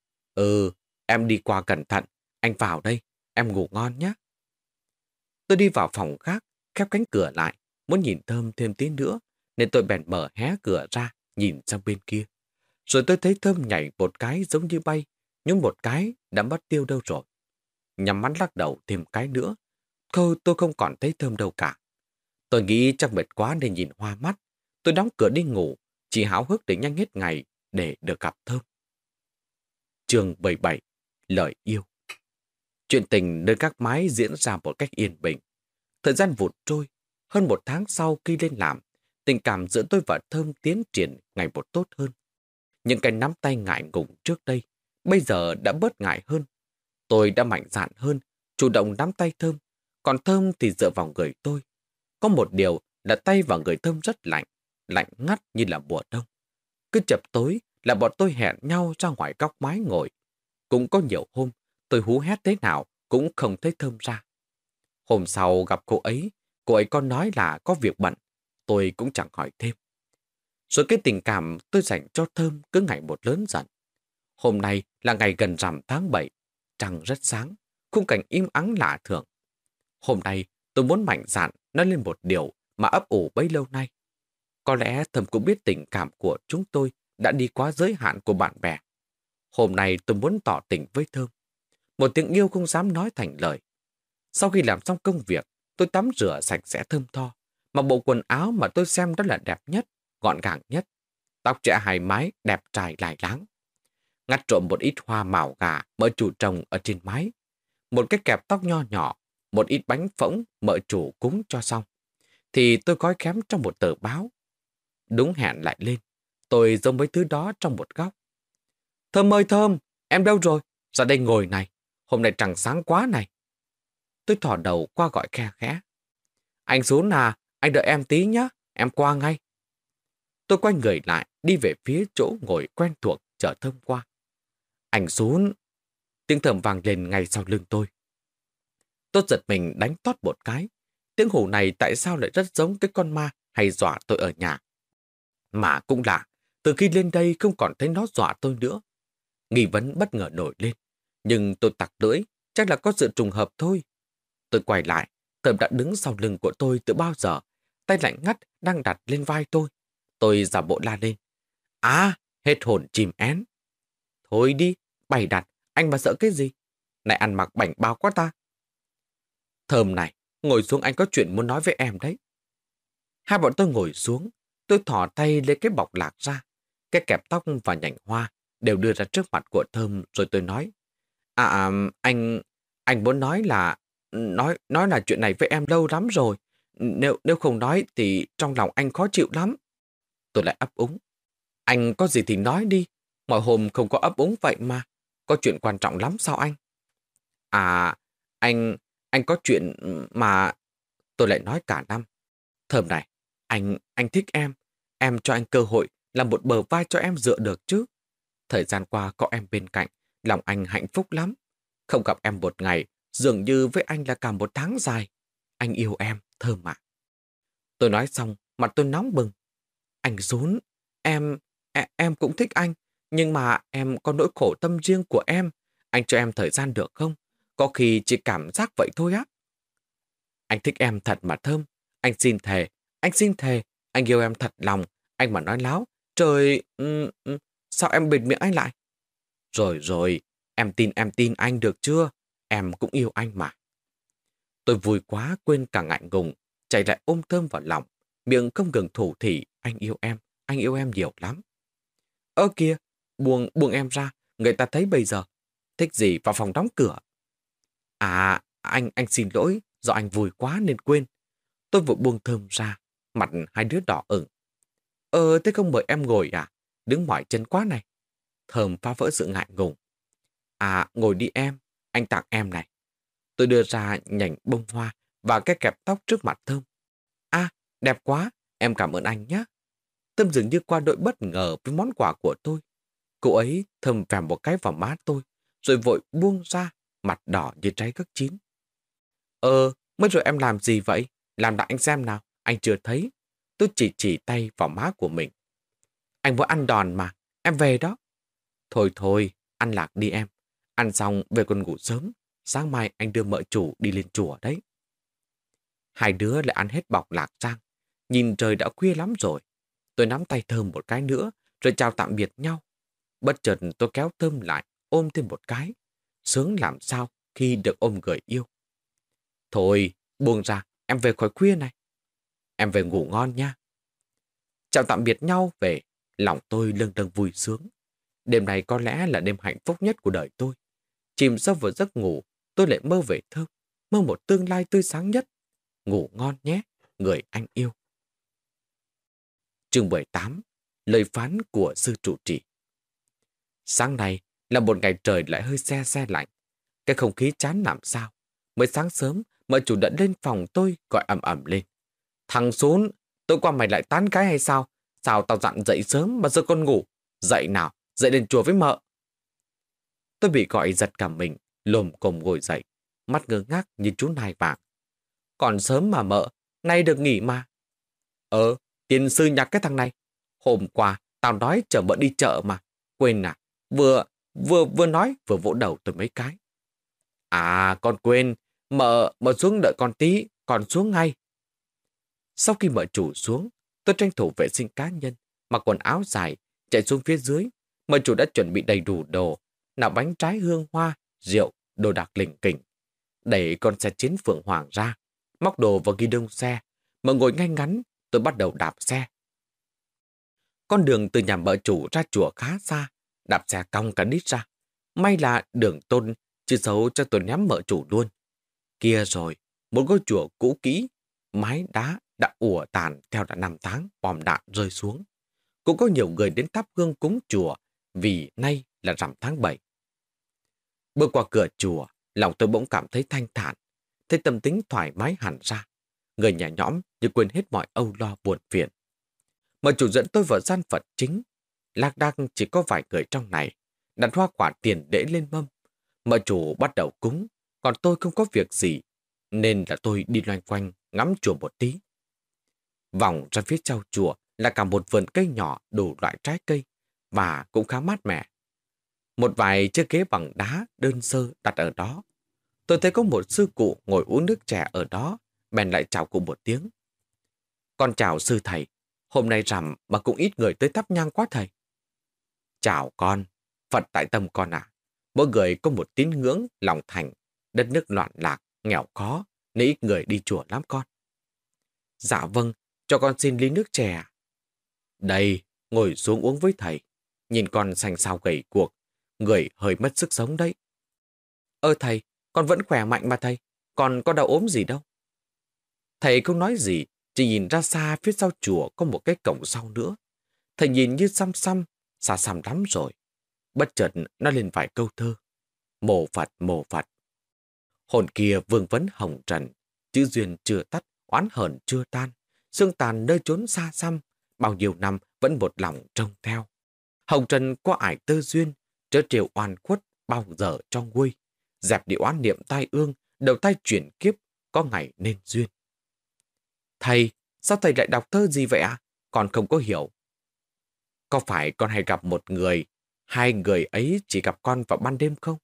Ừ, em đi qua cẩn thận. Anh vào đây, em ngủ ngon nhé. Tôi đi vào phòng khác, khép cánh cửa lại, muốn nhìn Thơm thêm tí nữa, nên tôi bèn mở hé cửa ra, nhìn sang bên kia. Rồi tôi thấy Thơm nhảy một cái giống như bay, nhưng một cái đã mất tiêu đâu rồi. Nhắm mắt lắc đầu thêm cái nữa. Thôi tôi không còn thấy Thơm đâu cả. Tôi nghĩ chắc mệt quá nên nhìn hoa mắt. Tôi đóng cửa đi ngủ, chỉ háo hức để nhanh hết ngày để được gặp Thơm. Chương bảy mươi bảy. Lời yêu. Chuyện tình nơi các mái diễn ra một cách yên bình. Thời gian vụt trôi. Hơn một tháng sau khi lên làm, tình cảm giữa tôi và Thơm tiến triển ngày một tốt hơn. Những cái nắm tay ngại ngùng trước đây, bây giờ đã bớt ngại hơn. Tôi đã mạnh dạn hơn, chủ động nắm tay Thơm, còn Thơm thì dựa vào người tôi. Có một điều là tay vào người Thơm rất lạnh, lạnh ngắt như là mùa đông. Cứ chập tối là bọn tôi hẹn nhau ra ngoài góc mái ngồi. Cũng có nhiều hôm, tôi hú hét thế nào cũng không thấy Thơm ra. Hôm sau gặp cô ấy, cô ấy có nói là có việc bận, tôi cũng chẳng hỏi thêm. Rồi cái tình cảm tôi dành cho Thơm cứ ngày một lớn dần. Hôm nay là ngày gần rằm tháng bảy, trăng rất sáng, khung cảnh im ắng lạ thường. Hôm nay tôi muốn mạnh dạn nói lên một điều mà ấp ủ bấy lâu nay. Có lẽ Thơm cũng biết tình cảm của chúng tôi đã đi quá giới hạn của bạn bè. Hôm nay tôi muốn tỏ tình với Thơm. Một tiếng yêu không dám nói thành lời. Sau khi làm xong công việc, tôi tắm rửa sạch sẽ thơm tho, mặc bộ quần áo mà tôi xem đó là đẹp nhất, gọn gàng nhất. Tóc trẻ hai mái, đẹp trai lại láng. Ngắt trộm một ít hoa màu gà mợ chủ trồng ở trên mái. Một cái kẹp tóc nho nhỏ, một ít bánh phỗng mợ chủ cúng cho xong. Thì tôi gói khém trong một tờ báo. Đúng hẹn lại lên, tôi giấu mấy thứ đó trong một góc. Thơm ơi Thơm, em đâu rồi? Ra đây ngồi này, hôm nay trăng sáng quá này. Tôi thỏ đầu qua gọi khe khẽ. Anh xuống à, anh đợi em tí nhé, em qua ngay. Tôi quay người lại, đi về phía chỗ ngồi quen thuộc chờ Thơm qua. Anh xuống. Tiếng Thơm vang lên ngay sau lưng tôi. Tôi giật mình đánh tót một cái. Tiếng hù này tại sao lại rất giống cái con ma hay dọa tôi ở nhà. Mà cũng lạ, từ khi lên đây không còn thấy nó dọa tôi nữa. Nghi vấn bất ngờ nổi lên. Nhưng tôi tặc lưỡi, chắc là có sự trùng hợp thôi. Tôi quay lại, Thơm đã đứng sau lưng của tôi từ bao giờ. Tay lạnh ngắt đang đặt lên vai tôi. Tôi giả bộ la lên. À, hết hồn chim én. Thôi đi, bày đặt, anh mà sợ cái gì? Này ăn mặc bảnh bao quá ta. Thơm này, ngồi xuống anh có chuyện muốn nói với em đấy. Hai bọn tôi ngồi xuống, tôi thỏ tay lấy cái bọc lạc ra. Cái kẹp tóc và nhành hoa đều đưa ra trước mặt của Thơm rồi tôi nói. À, à anh, anh muốn nói là, nói nói là chuyện này với em lâu lắm rồi. Nếu, nếu không nói thì trong lòng anh khó chịu lắm. Tôi lại ấp úng. Anh có gì thì nói đi. Mọi hôm không có ấp úng vậy mà. Có chuyện quan trọng lắm sao anh? À, anh, anh có chuyện mà... Tôi lại nói cả năm. Thơm này, anh, anh thích em. Em cho anh cơ hội làm một bờ vai cho em dựa được chứ. Thời gian qua có em bên cạnh, lòng anh hạnh phúc lắm. Không gặp em một ngày, dường như với anh là cả một tháng dài. Anh yêu em, Thơm ạ. Tôi nói xong, mặt tôi nóng bừng. Anh Dún, em, em, em cũng thích anh, nhưng mà em có nỗi khổ tâm riêng của em. Anh cho em thời gian được không? Có khi chỉ cảm giác vậy thôi á. Anh thích em thật mà Thơm. Anh xin thề, anh xin thề, anh yêu em thật lòng. Anh mà nói láo, trời, um, um, sao em bịt miệng anh lại? Rồi rồi, em tin em tin anh được chưa? Em cũng yêu anh mà. Tôi vui quá quên cả ngại ngùng, chạy lại ôm Thơm vào lòng, miệng không ngừng thủ thỉ, anh yêu em, anh yêu em nhiều lắm. Ơ kìa, buông, buông em ra, người ta thấy bây giờ. Thích gì vào phòng đóng cửa. À, anh, anh xin lỗi, do anh vui quá nên quên. Tôi vội buông Thơm ra, mặt hai đứa đỏ ửng. Ờ, thế không mời em ngồi à? Đứng mỏi chân quá này. Thơm phá vỡ sự ngại ngùng. À, ngồi đi em, anh tặng em này. Tôi đưa ra nhành bông hoa và cái kẹp tóc trước mặt Thơm. À, đẹp quá, em cảm ơn anh nhé. Thơm dường như qua đội bất ngờ với món quà của tôi. Cô ấy thầm phèm một cái vào má tôi, rồi vội buông ra, mặt đỏ như trái gấc chín. Ờ, mới rồi em làm gì vậy? Làm đại anh xem nào, anh chưa thấy. Tôi chỉ chỉ tay vào má của mình. Anh vừa ăn đòn mà, em về đó. Thôi thôi, ăn lạc đi em. Ăn xong về còn ngủ sớm. Sáng mai anh đưa mợ chủ đi lên chùa đấy. Hai đứa lại ăn hết bọc lạc rang. Nhìn trời đã khuya lắm rồi. Tôi nắm tay Thơm một cái nữa, rồi chào tạm biệt nhau. Bất chợt tôi kéo Thơm lại, ôm thêm một cái. Sướng làm sao khi được ôm người yêu. Thôi, buông ra, em về khỏi khuya này. Em về ngủ ngon nha. Chào tạm biệt nhau về, lòng tôi lâng lâng vui sướng. Đêm này có lẽ là đêm hạnh phúc nhất của đời tôi. Chìm sâu vào giấc ngủ, tôi lại mơ về Thơm, mơ một tương lai tươi sáng nhất. Ngủ ngon nhé, người anh yêu. Chương mười tám. Lời phán của sư trụ trì. Sáng nay là một ngày trời lại hơi se se lạnh. Cái không khí chán làm sao. Mới sáng sớm, mợ chủ đã lên phòng tôi gọi ầm ầm lên. Thằng Xuống, tối qua mày lại tán gái hay sao? Sao tao dặn dậy sớm mà giờ con ngủ? Dậy nào, dậy lên chùa với mợ. Tôi bị gọi giật cả mình, lồm cồm ngồi dậy, mắt ngơ ngác như chú nai vàng. Còn sớm mà mợ, nay được nghỉ mà. Ờ, tiền sư nhặt cái thằng này. Hôm qua, tao nói chở mợ đi chợ mà. Quên à, vừa, vừa, vừa nói vừa vỗ đầu tôi mấy cái. À, con quên, mợ, mợ xuống đợi con tí, con xuống ngay. Sau khi mợ chủ xuống, tôi tranh thủ vệ sinh cá nhân, mặc quần áo dài, chạy xuống phía dưới. Mợ chủ đã chuẩn bị đầy đủ đồ, nào bánh trái hương hoa, rượu, đồ đạc lỉnh kỉnh. Đẩy con xe chiến Phượng Hoàng ra, móc đồ vào ghi đông xe. Mợ ngồi ngay ngắn, tôi bắt đầu đạp xe. Con đường từ nhà mợ chủ ra chùa khá xa, đạp xe cong cả đít ra. May là đường tôn, chứ xấu cho tôi ném mợ chủ luôn. Kia rồi, một ngôi chùa cũ kỹ, mái đá đã ùa tàn theo đã năm tháng bom đạn rơi xuống. Cũng có nhiều người đến thắp hương cúng chùa vì nay là rằm tháng bảy. Bước qua cửa chùa, lòng tôi bỗng cảm thấy thanh thản, thấy tâm tính thoải mái hẳn ra. Người nhà nhõm như quên hết mọi âu lo buồn phiền. Mà chủ dẫn tôi vào gian Phật chính. Lạc đác chỉ có vài người trong này, đặt hoa quả tiền để lên mâm. Mà chủ bắt đầu cúng, còn tôi không có việc gì, nên là tôi đi loanh quanh ngắm chùa một tí. Vòng ra phía sau chùa là cả một vườn cây nhỏ đủ loại trái cây, và cũng khá mát mẻ. Một vài chiếc ghế bằng đá đơn sơ đặt ở đó. Tôi thấy có một sư cụ ngồi uống nước chè ở đó, bèn lại chào cụ một tiếng. Con chào sư thầy, hôm nay rằm mà cũng ít người tới thắp nhang quá thầy. Chào con, Phật tại tâm con à. Mỗi người có một tín ngưỡng, lòng thành, đất nước loạn lạc, nghèo khó, nên ít người đi chùa lắm con. Dạ vâng, cho con xin ly nước chè. Đây, ngồi xuống uống với thầy. Nhìn con xanh xao gầy guộc, người hơi mất sức sống đấy. Ơ thầy, con vẫn khỏe mạnh mà thầy, còn có đau ốm gì đâu. Thầy không nói gì, chỉ nhìn ra xa phía sau chùa có một cái cổng sau nữa. Thầy nhìn như xăm xăm, xa xăm lắm rồi. Bất chợt nó lên vài câu thơ. Mồ Phật, mồ Phật. Hồn kia vương vấn hồng trần, chữ duyên chưa tắt, oán hờn chưa tan. Xương tàn nơi chốn xa xăm, bao nhiêu năm vẫn một lòng trông theo. Hồng trần có ải tơ duyên, trớ trêu oan khuất bao giờ cho nguôi. Dẹp đi oán niệm tai ương, đầu tay chuyển kiếp, có ngày nên duyên. Thầy, sao thầy lại đọc thơ gì vậy ạ? Con không có hiểu. Có phải con hay gặp một người, hai người ấy chỉ gặp con vào ban đêm không?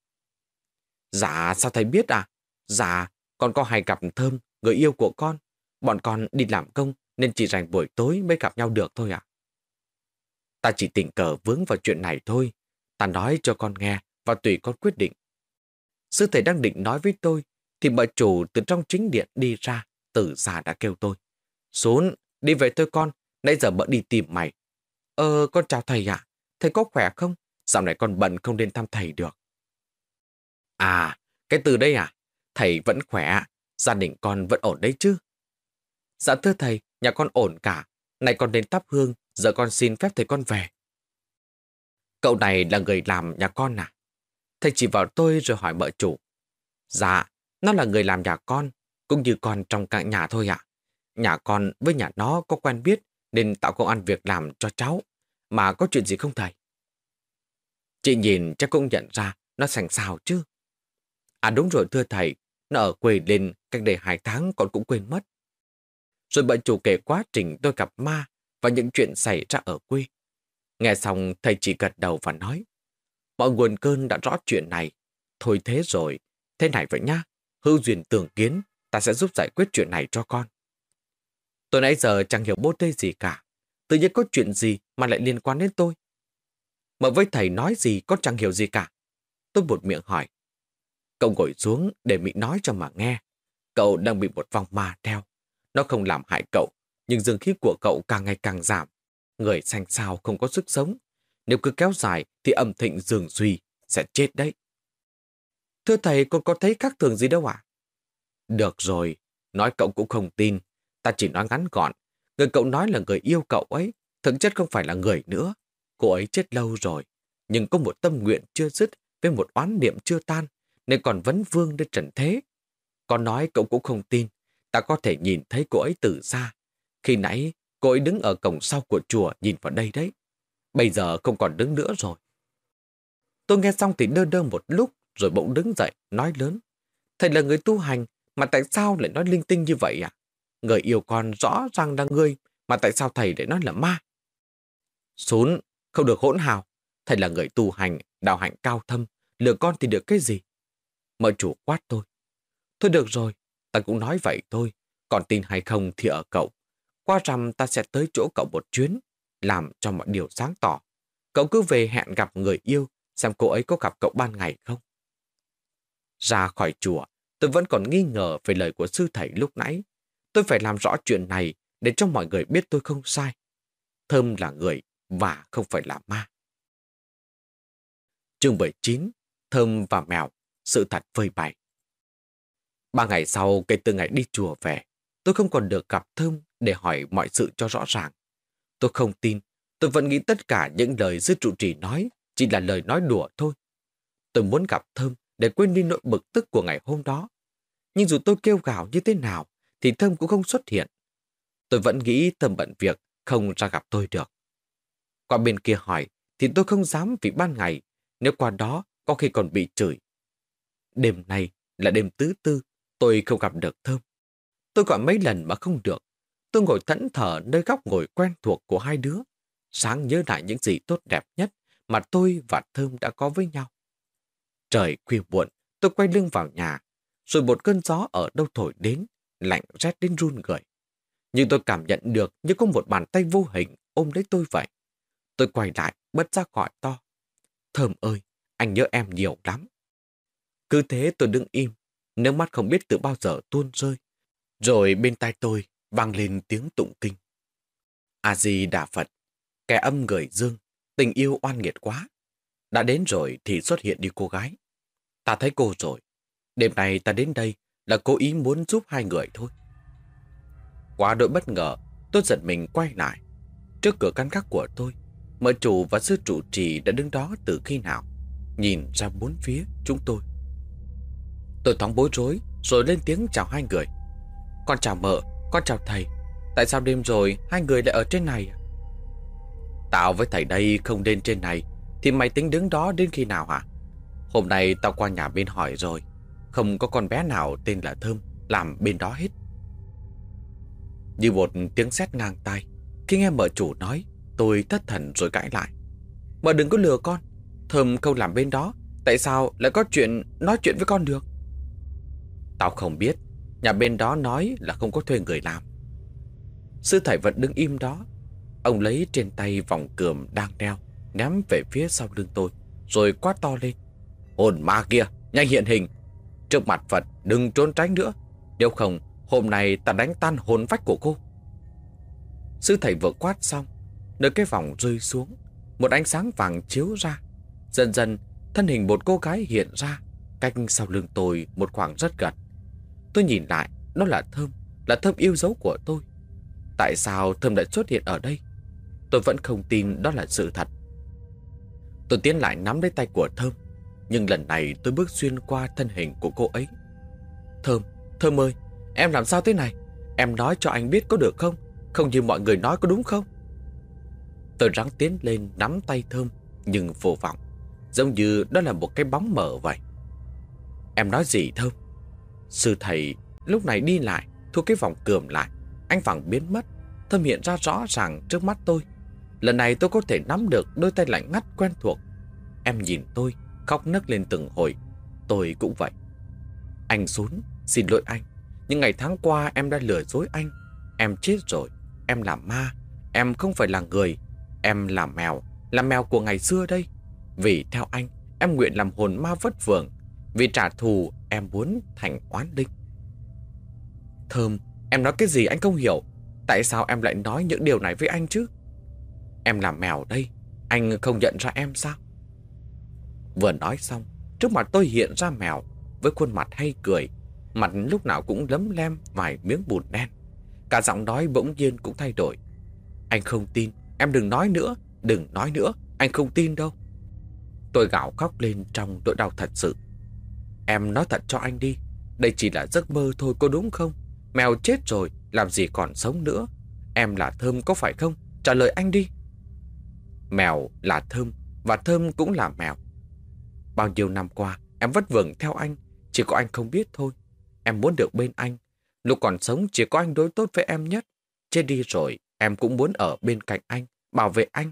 Dạ, sao thầy biết à? Dạ, con có hay gặp Thơm, người yêu của con. Bọn con đi làm công nên chỉ rảnh buổi tối mới gặp nhau được thôi ạ. Ta chỉ tình cờ vướng vào chuyện này thôi. Ta nói cho con nghe và tùy con quyết định. Sư thầy đang định nói với tôi, thì bà chủ từ trong chính điện đi ra, từ xa đã kêu tôi. Xuống, đi về thôi con, nãy giờ bận đi tìm mày. Ờ, con chào thầy ạ. Thầy có khỏe không? Dạo này con bận không đến thăm thầy được. À, cái từ đây à? Thầy vẫn khỏe, gia đình con vẫn ổn đấy chứ? Dạ thưa thầy, nhà con ổn cả. Này con đến thắp hương, giờ con xin phép thầy con về. Cậu này là người làm nhà con à? Thầy chỉ vào tôi rồi hỏi mợ chủ. Dạ, nó là người làm nhà con, cũng như con trong cả nhà thôi ạ. Nhà con với nhà nó có quen biết nên tạo công ăn việc làm cho cháu. Mà có chuyện gì không thầy? Chị nhìn chắc cũng nhận ra nó sành sào chứ. À đúng rồi thưa thầy, nó ở quê lên cách đây hai tháng con cũng quên mất. Rồi bà chủ kể quá trình tôi gặp ma và những chuyện xảy ra ở quê. Nghe xong thầy chỉ gật đầu và nói. Mọi nguồn cơn đã rõ chuyện này. Thôi thế rồi, thế này vậy nhá. Hữu duyên tưởng kiến, ta sẽ giúp giải quyết chuyện này cho con. Tôi nãy giờ chẳng hiểu bố tê gì cả. Tự nhiên có chuyện gì mà lại liên quan đến tôi. Mà với thầy nói gì con chẳng hiểu gì cả. Tôi buột miệng hỏi. Cậu ngồi xuống để Mỹ nói cho mà nghe. Cậu đang bị một vòng ma theo. Nó không làm hại cậu, nhưng dương khí của cậu càng ngày càng giảm. Người xanh xao không có sức sống. Nếu cứ kéo dài thì âm thịnh dường suy, sẽ chết đấy. Thưa thầy, con có thấy khác thường gì đâu ạ? Được rồi, nói cậu cũng không tin. Ta chỉ nói ngắn gọn. Người cậu nói là người yêu cậu ấy, thực chất không phải là người nữa. Cô ấy chết lâu rồi, nhưng có một tâm nguyện chưa dứt với một oán niệm chưa tan, nên còn vấn vương đến trần thế. Con nói cậu cũng không tin, ta có thể nhìn thấy cô ấy từ xa. Khi nãy, cô ấy đứng ở cổng sau của chùa nhìn vào đây đấy. Bây giờ không còn đứng nữa rồi. Tôi nghe xong thì đơ đơ một lúc, rồi bỗng đứng dậy, nói lớn. Thầy là người tu hành, mà tại sao lại nói linh tinh như vậy à? Người yêu con rõ ràng là người, mà tại sao thầy lại nói là ma? Xuống, không được hỗn hào. Thầy là người tu hành, đạo hạnh cao thâm, lừa con thì được cái gì? Mợ chủ quát tôi. Thôi được rồi, ta cũng nói vậy thôi, còn tin hay không thì ở cậu. Qua rằm ta sẽ tới chỗ cậu một chuyến, làm cho mọi điều sáng tỏ. Cậu cứ về hẹn gặp người yêu, xem cô ấy có gặp cậu ban ngày không. Ra khỏi chùa, tôi vẫn còn nghi ngờ về lời của sư thầy lúc nãy. Tôi phải làm rõ chuyện này để cho mọi người biết tôi không sai. Thơm là người và không phải là ma. Chương mười chín. Thơm và mèo, sự thật phơi bày. Ba ngày sau kể từ ngày đi chùa về, tôi không còn được gặp Thơm để hỏi mọi sự cho rõ ràng. Tôi không tin, tôi vẫn nghĩ tất cả những lời sư trụ trì nói chỉ là lời nói đùa thôi. Tôi muốn gặp Thơm để quên đi nỗi bực tức của ngày hôm đó. Nhưng dù tôi kêu gào như thế nào, thì Thơm cũng không xuất hiện. Tôi vẫn nghĩ Thơm bận việc, không ra gặp tôi được. Qua bên kia hỏi, thì tôi không dám vì ban ngày, nếu qua đó có khi còn bị chửi. Đêm nay là đêm thứ tư, tôi không gặp được Thơm. Tôi gọi mấy lần mà không được. Tôi ngồi thẫn thờ nơi góc ngồi quen thuộc của hai đứa. Sáng nhớ lại những gì tốt đẹp nhất mà tôi và Thơm đã có với nhau. Trời khuya muộn, tôi quay lưng vào nhà, rồi một cơn gió ở đâu thổi đến, lạnh rét đến run người. Nhưng tôi cảm nhận được như có một bàn tay vô hình ôm lấy tôi vậy. Tôi quay lại, bất giác gọi to. Thơm ơi, anh nhớ em nhiều lắm. Cứ thế tôi đứng im, nước mắt không biết từ bao giờ tuôn rơi. Rồi bên tai tôi vang lên tiếng tụng kinh. A-di-đà Phật, kẻ âm người dương, tình yêu oan nghiệt quá. Đã đến rồi thì xuất hiện đi cô gái. Ta thấy cô rồi. Đêm nay ta đến đây là cố ý muốn giúp hai người thôi. Quá đội bất ngờ, tôi giật mình quay lại. Trước cửa căn gác của tôi, mợ chủ và sư trụ trì đã đứng đó từ khi nào, nhìn ra bốn phía chúng tôi. Tôi thoáng bối rối, rồi lên tiếng chào hai người. Con chào mợ, con chào thầy. Tại sao đêm rồi hai người lại ở trên này? Tao với thầy đây không lên trên này, thì mày tính đứng đó đến khi nào hả? Hôm nay tao qua nhà bên hỏi rồi, không có con bé nào tên là Thơm làm bên đó hết. Như một tiếng sét ngang tai, khi nghe mợ chủ nói, tôi thất thần rồi cãi lại. Mợ đừng có lừa con, Thơm không làm bên đó, tại sao lại có chuyện nói chuyện với con được? Tao không biết, nhà bên đó nói là không có thuê người làm. Sư thầy vẫn đứng im đó. Ông lấy trên tay vòng cườm đang đeo, ném về phía sau lưng tôi, rồi quát to lên. Hồn ma kia, nhanh hiện hình. Trước mặt Phật đừng trốn tránh nữa, nếu không hôm nay ta đánh tan hồn phách của cô. Sư thầy vừa quát xong, nơi cái vòng rơi xuống, một ánh sáng vàng chiếu ra. Dần dần thân hình một cô gái hiện ra, cách sau lưng tôi một khoảng rất gần. Tôi nhìn lại, đó là Thơm, là Thơm yêu dấu của tôi. Tại sao Thơm lại xuất hiện ở đây? Tôi vẫn không tin đó là sự thật. Tôi tiến lại nắm lấy tay của Thơm, nhưng lần này tôi bước xuyên qua thân hình của cô ấy. Thơm, Thơm ơi, em làm sao thế này? Em nói cho anh biết có được không? Không như mọi người nói có đúng không? Tôi ráng tiến lên nắm tay Thơm, nhưng vô vọng, giống như đó là một cái bóng mờ vậy. Em nói gì Thơm? Sư thầy lúc này đi lại, thu cái vòng cườm lại. Anh vàng biến mất. Thơm hiện ra rõ ràng trước mắt tôi. Lần này tôi có thể nắm được đôi tay lạnh ngắt quen thuộc. Em nhìn tôi, khóc nấc lên từng hồi. Tôi cũng vậy. Anh Sún, xin lỗi anh. Nhưng ngày tháng qua em đã lừa dối anh. Em chết rồi. Em là ma. Em không phải là người. Em là mèo. Là mèo của ngày xưa đây. Vì theo anh, em nguyện làm hồn ma vất vưởng. Vì trả thù, em muốn thành oán linh. Thơm, em nói cái gì anh không hiểu. Tại sao em lại nói những điều này với anh chứ? Em là mèo đây. Anh không nhận ra em sao? Vừa nói xong, trước mặt tôi hiện ra mèo với khuôn mặt hay cười, mặt lúc nào cũng lấm lem vài miếng bùn đen. Cả giọng nói bỗng nhiên cũng thay đổi. Anh không tin, em đừng nói nữa, đừng nói nữa, anh không tin đâu. Tôi gào khóc lên trong nỗi đau thật sự. Em nói thật cho anh đi, đây chỉ là giấc mơ thôi có đúng không? Mèo chết rồi, làm gì còn sống nữa. Em là Thơm có phải không? Trả lời anh đi. Mèo là Thơm, và Thơm cũng là mèo. Bao nhiêu năm qua, em vất vưởng theo anh, chỉ có anh không biết thôi. Em muốn được bên anh. Lúc còn sống chỉ có anh đối tốt với em nhất. Chết đi rồi, em cũng muốn ở bên cạnh anh, bảo vệ anh.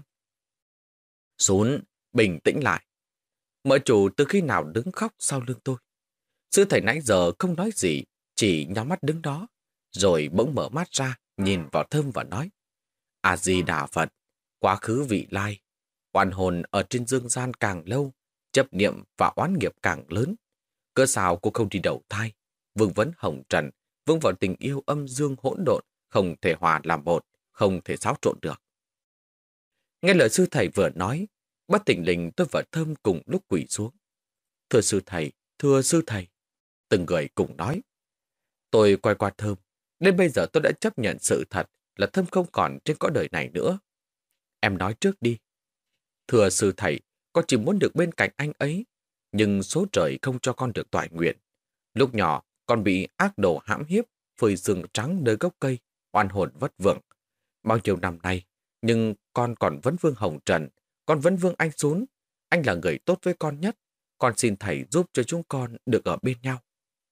Sún, bình tĩnh lại. Mợ chủ từ khi nào đứng khóc sau lưng tôi. Sư thầy nãy giờ không nói gì, chỉ nhắm mắt đứng đó, rồi bỗng mở mắt ra, nhìn vào Thơm và nói: A-di-đà Phật, quá khứ vị lai, oan hồn ở trên dương gian càng lâu, chấp niệm và oán nghiệp càng lớn. Cớ sao cô không đi đầu thai, vương vấn hồng trần, vương vào tình yêu âm dương hỗn độn, không thể hòa làm một, không thể xáo trộn được. Nghe lời sư thầy vừa nói, bất thình lình tôi và Thơm cùng lúc quỳ xuống. Thưa sư thầy, thưa sư thầy. Từng người cùng nói. Tôi quay qua Thơm. Đến bây giờ tôi đã chấp nhận sự thật là Thơm không còn trên cõi đời này nữa. Em nói trước đi. Thưa sư thầy, con chỉ muốn được bên cạnh anh ấy, nhưng số trời không cho con được toại nguyện. Lúc nhỏ, con bị ác đồ hãm hiếp, phơi sương trắng nơi gốc cây, oan hồn vất vưởng. Bao nhiêu năm nay, nhưng con còn vẫn vương hồng trần, con vẫn vương anh Sún. Anh là người tốt với con nhất. Con xin thầy giúp cho chúng con được ở bên nhau.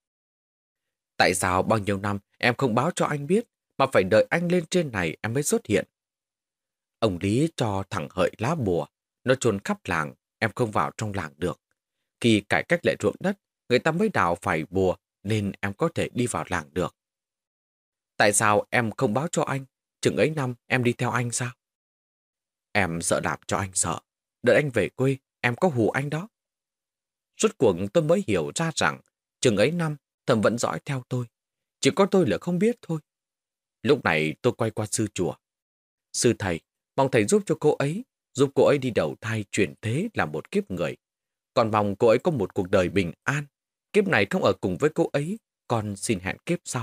Tại sao bao nhiêu năm em không báo cho anh biết, mà phải đợi anh lên trên này em mới xuất hiện? Ông Lý cho thẳng hợi lá bùa, nó chôn khắp làng, em không vào trong làng được. Khi cải cách lại ruộng đất, người ta mới đào phải bùa, nên em có thể đi vào làng được. Tại sao em không báo cho anh? Chừng ấy năm em đi theo anh sao? Em sợ làm cho anh sợ. Đợi anh về quê, em có hù anh đó. Rốt cuộc tôi mới hiểu ra rằng chừng ấy năm Thơm vẫn dõi theo tôi. Chỉ có tôi là không biết thôi. Lúc này tôi quay qua sư chùa. Sư thầy, mong thầy giúp cho cô ấy, giúp cô ấy đi đầu thai chuyển thế làm một kiếp người. Còn mong cô ấy có một cuộc đời bình an. Kiếp này không ở cùng với cô ấy, con xin hẹn kiếp sau.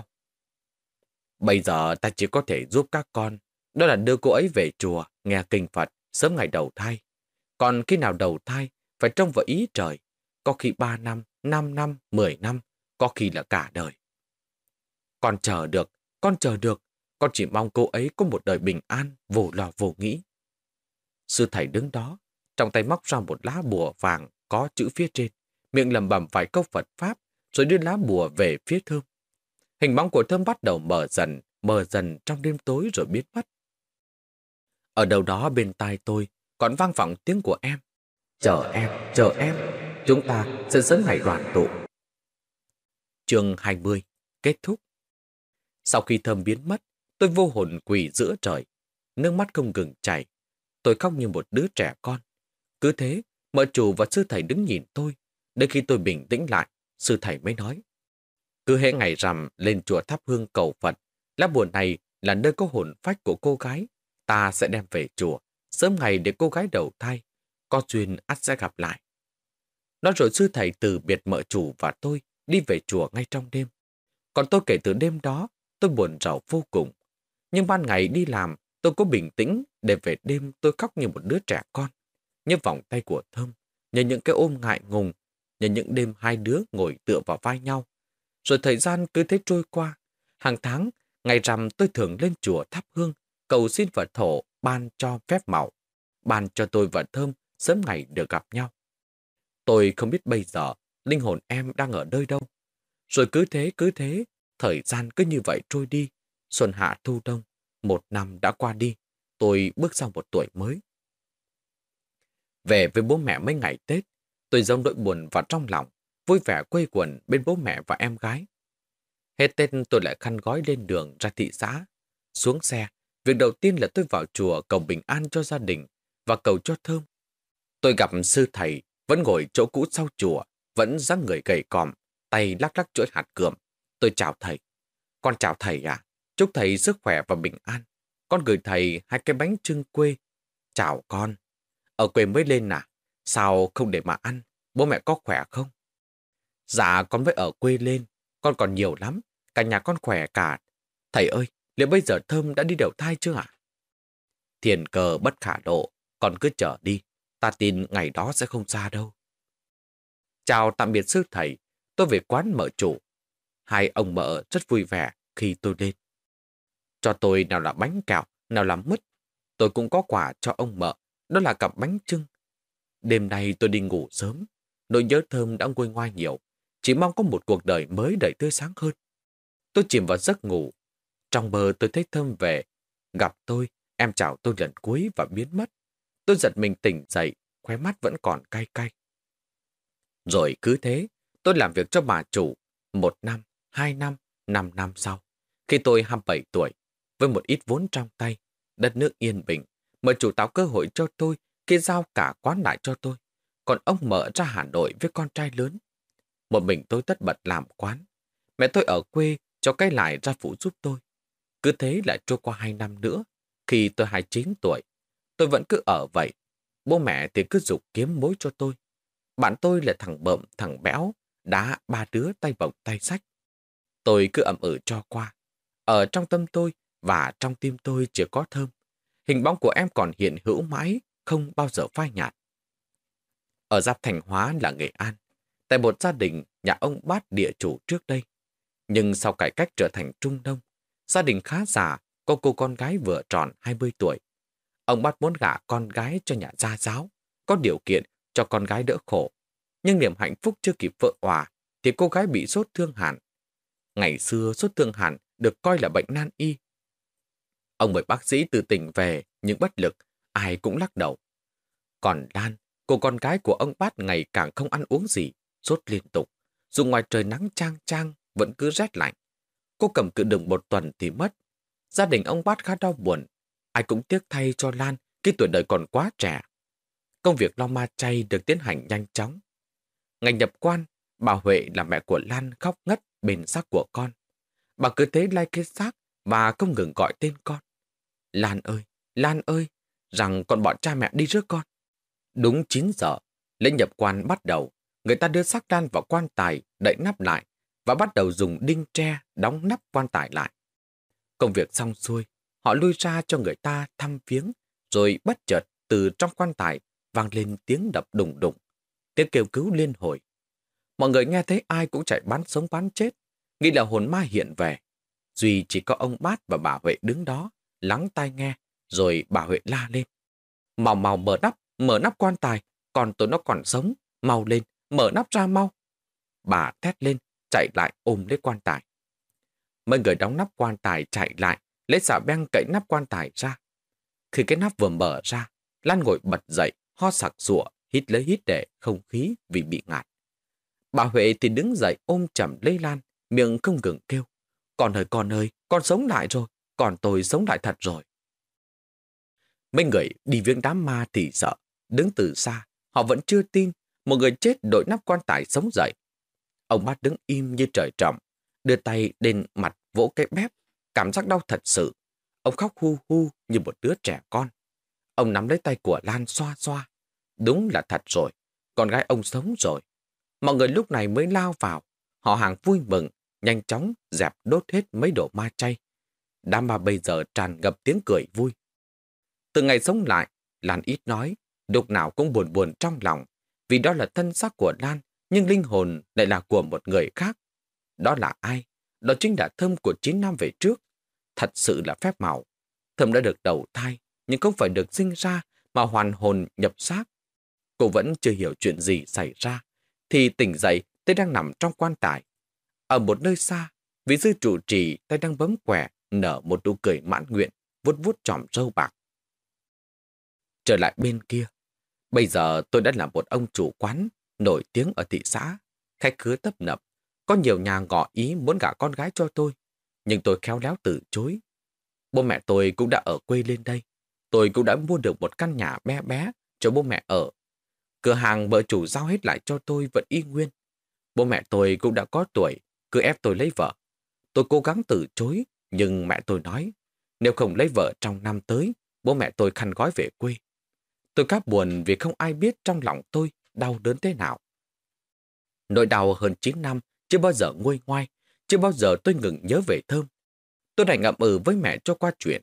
Bây giờ ta chỉ có thể giúp các con, đó là đưa cô ấy về chùa, nghe kinh Phật, sớm ngày đầu thai. Còn khi nào đầu thai, phải trông vào ý trời. Có khi ba năm, năm năm, mười năm, có khi là cả đời. Con chờ được, con chờ được, con chỉ mong cô ấy có một đời bình an, vô lo vô nghĩ. Sư thầy đứng đó, trong tay móc ra một lá bùa vàng có chữ phía trên, miệng lẩm bẩm vài câu Phật Pháp, rồi đưa lá bùa về phía Thơm. Hình bóng của Thơm bắt đầu mờ dần, mờ dần trong đêm tối rồi biến mất. Ở đâu đó bên tai tôi còn vang vọng tiếng của em. Chờ em, chờ em, chúng ta sẽ sớm ngày đoàn tụ. Chương hai mươi, kết thúc. Sau khi Thơm biến mất, tôi vô hồn quỳ giữa trời. Nước mắt không ngừng chảy. Tôi khóc như một đứa trẻ con. Cứ thế, mợ chủ và sư thầy đứng nhìn tôi. Đến khi tôi bình tĩnh lại, sư thầy mới nói. Cứ hễ ngày rằm lên chùa thắp hương cầu Phật, lá bùa này là nơi có hồn phách của cô gái. Ta sẽ đem về chùa, sớm ngày để cô gái đầu thai. Có duyên ắt sẽ gặp lại. Nói rồi sư thầy từ biệt mợ chủ và tôi đi về chùa ngay trong đêm. Còn tôi kể từ đêm đó, tôi buồn rầu vô cùng. Nhưng ban ngày đi làm, tôi có bình tĩnh để về đêm tôi khóc như một đứa trẻ con. Như vòng tay của Thơm, nhờ những cái ôm ngại ngùng, nhờ những đêm hai đứa ngồi tựa vào vai nhau. Rồi thời gian cứ thế trôi qua. Hàng tháng, ngày rằm tôi thường lên chùa thắp hương, cầu xin Phật thổ ban cho phép màu, ban cho tôi và Thơm sớm ngày được gặp nhau. Tôi không biết bây giờ linh hồn em đang ở nơi đâu. Rồi cứ thế cứ thế, thời gian cứ như vậy trôi đi. Xuân hạ thu đông, một năm đã qua đi. Tôi bước sang một tuổi mới. Về với bố mẹ mấy ngày Tết, tôi giấu nỗi buồn vào trong lòng, vui vẻ quây quần bên bố mẹ và em gái. Hết Tết tôi lại khăn gói lên đường ra thị xã. Xuống xe, việc đầu tiên là tôi vào chùa cầu bình an cho gia đình và cầu cho Thơm. Tôi gặp sư thầy, vẫn ngồi chỗ cũ sau chùa, vẫn dáng người gầy còm, tay lắc lắc chuỗi hạt cườm. Tôi chào thầy. Con chào thầy à? Chúc thầy sức khỏe và bình an. Con gửi thầy hai cái bánh trưng quê. Chào con. Ở quê mới lên à? Sao không để mà ăn? Bố mẹ có khỏe không? Dạ con mới ở quê lên. Con còn nhiều lắm. Cả nhà con khỏe cả. Thầy ơi, liệu bây giờ Thơm đã đi đậu thai chưa ạ? Thiên cơ bất khả lộ. Con cứ chờ đi. Ta tin ngày đó sẽ không xa đâu. Chào tạm biệt sư thầy. Tôi về quán mợ chủ. Hai ông mợ rất vui vẻ khi tôi lên. Cho tôi nào là bánh kẹo, nào là mứt. Tôi cũng có quà cho ông mợ. Đó là cặp bánh chưng. Đêm nay tôi đi ngủ sớm. Nỗi nhớ Thơm đã nguôi ngoai nhiều. Chỉ mong có một cuộc đời mới đầy tươi sáng hơn. Tôi chìm vào giấc ngủ. Trong mơ tôi thấy Thơm về. Gặp tôi, em chào tôi lần cuối và biến mất. Tôi giật mình tỉnh dậy, khóe mắt vẫn còn cay cay. Rồi cứ thế, tôi làm việc cho bà chủ. Một năm, hai năm, năm năm sau. Khi tôi hai mươi bảy tuổi, với một ít vốn trong tay, đất nước yên bình, mợ chủ tạo cơ hội cho tôi khi giao cả quán lại cho tôi. Còn ông mở ra Hà Nội với con trai lớn. Một mình tôi tất bật làm quán. Mẹ tôi ở quê cho cái lại ra phụ giúp tôi. Cứ thế lại trôi qua hai năm nữa. Khi tôi hai mươi chín tuổi, tôi vẫn cứ ở vậy. Bố mẹ thì cứ giục kiếm mối cho tôi. Bạn tôi là thằng bợm, thằng béo, đá ba đứa tay bồng tay sách. Tôi cứ ậm ừ cho qua. Ở trong tâm tôi và trong tim tôi chỉ có Thơm. Hình bóng của em còn hiện hữu mãi, không bao giờ phai nhạt. Ở giáp Thành Hóa là Nghệ An, tại một gia đình nhà ông Bát địa chủ trước đây. Nhưng sau cải cách trở thành Trung Đông, gia đình khá giả, có cô con gái vừa tròn hai mươi tuổi. Ông Bát muốn gả con gái cho nhà gia giáo, có điều kiện cho con gái đỡ khổ. Nhưng niềm hạnh phúc chưa kịp vỡ òa, thì cô gái bị sốt thương hàn. Ngày xưa sốt thương hàn được coi là bệnh nan y. Ông mời bác sĩ từ tỉnh về, nhưng bất lực, ai cũng lắc đầu. Còn Lan, cô con gái của ông Bát ngày càng không ăn uống gì, sốt liên tục. Dù ngoài trời nắng chang chang, vẫn cứ rét lạnh. Cô cầm cự được một tuần thì mất. Gia đình ông Bát khá đau buồn. Ai cũng tiếc thay cho Lan khi tuổi đời còn quá trẻ. Công việc lo ma chay được tiến hành nhanh chóng. Ngày nhập quan, bà Huệ là mẹ của Lan khóc ngất bên xác của con. Bà cứ thế lai cái xác và không ngừng gọi tên con. Lan ơi, Lan ơi, rằng con bọn cha mẹ đi rước con. Đúng chín giờ, lễ nhập quan bắt đầu. Người ta đưa xác Lan vào quan tài, đậy nắp lại và bắt đầu dùng đinh tre đóng nắp quan tài lại. Công việc xong xuôi, họ lui ra cho người ta thăm viếng, rồi bất chợt từ trong quan tài vang lên tiếng đập đùng đùng, tiếng kêu cứu liên hồi. Mọi người nghe thấy ai cũng chạy bán sống bán chết, nghĩ là hồn ma hiện về. Duy chỉ có ông Bát và bà Huệ đứng đó, lắng tai nghe, rồi bà Huệ la lên. Mau mau mở nắp, mở nắp quan tài, còn tôi nó còn sống, mau lên, mở nắp ra mau. Bà thét lên, chạy lại ôm lấy quan tài. Mấy người đóng nắp quan tài chạy lại, lấy xà beng cậy nắp quan tài ra. Khi cái nắp vừa mở ra, Lan ngồi bật dậy, ho sặc sụa, hít lấy hít để không khí vì bị ngạt. Bà Huệ thì đứng dậy ôm chầm lấy Lan, miệng không ngừng kêu. Con ơi, con ơi, con sống lại rồi, còn tôi sống lại thật rồi. Mấy người đi viếng đám ma thì sợ, đứng từ xa, họ vẫn chưa tin một người chết đội nắp quan tài sống dậy. Ông Bát đứng im như trời trồng, đưa tay lên mặt vỗ cái bép, cảm giác đau thật sự. Ông khóc hu hu như một đứa trẻ con. Ông nắm lấy tay của Lan xoa xoa. Đúng là thật rồi, con gái ông sống rồi. Mọi người lúc này mới lao vào, họ hàng vui mừng, nhanh chóng dẹp đốt hết mấy đồ ma chay. Đám ma bây giờ tràn ngập tiếng cười vui. Từ ngày sống lại, Lan ít nói, lúc nào cũng buồn buồn trong lòng, vì đó là thân xác của Lan, nhưng linh hồn lại là của một người khác. Đó là ai? Đó chính là Thơm của chín năm về trước. Thật sự là phép màu. Thơm đã được đầu thai, nhưng không phải được sinh ra mà hoàn hồn nhập xác. Cô vẫn chưa hiểu chuyện gì xảy ra, thì tỉnh dậy tay đang nằm trong quan tài. Ở một nơi xa, vị sư trụ trì tay đang bấm quẻ, nở một nụ cười mãn nguyện, vuốt vuốt chòm râu bạc. Trở lại bên kia, bây giờ tôi đã là một ông chủ quán nổi tiếng ở thị xã, khách khứa tấp nập. Có nhiều nhà ngỏ ý muốn gả con gái cho tôi, nhưng tôi khéo léo từ chối. Bố mẹ tôi cũng đã ở quê lên đây. Tôi cũng đã mua được một căn nhà bé bé cho bố mẹ ở. Cửa hàng vợ chủ giao hết lại cho tôi vẫn y nguyên. Bố mẹ tôi cũng đã có tuổi, cứ ép tôi lấy vợ. Tôi cố gắng từ chối, nhưng mẹ tôi nói, nếu không lấy vợ trong năm tới, bố mẹ tôi khăn gói về quê. Tôi cáp buồn vì không ai biết trong lòng tôi đau đớn thế nào. Nỗi đau hơn chín năm, chưa bao giờ nguôi ngoai, chưa bao giờ tôi ngừng nhớ về Thơm. Tôi đành ngậm ừ với mẹ cho qua chuyện.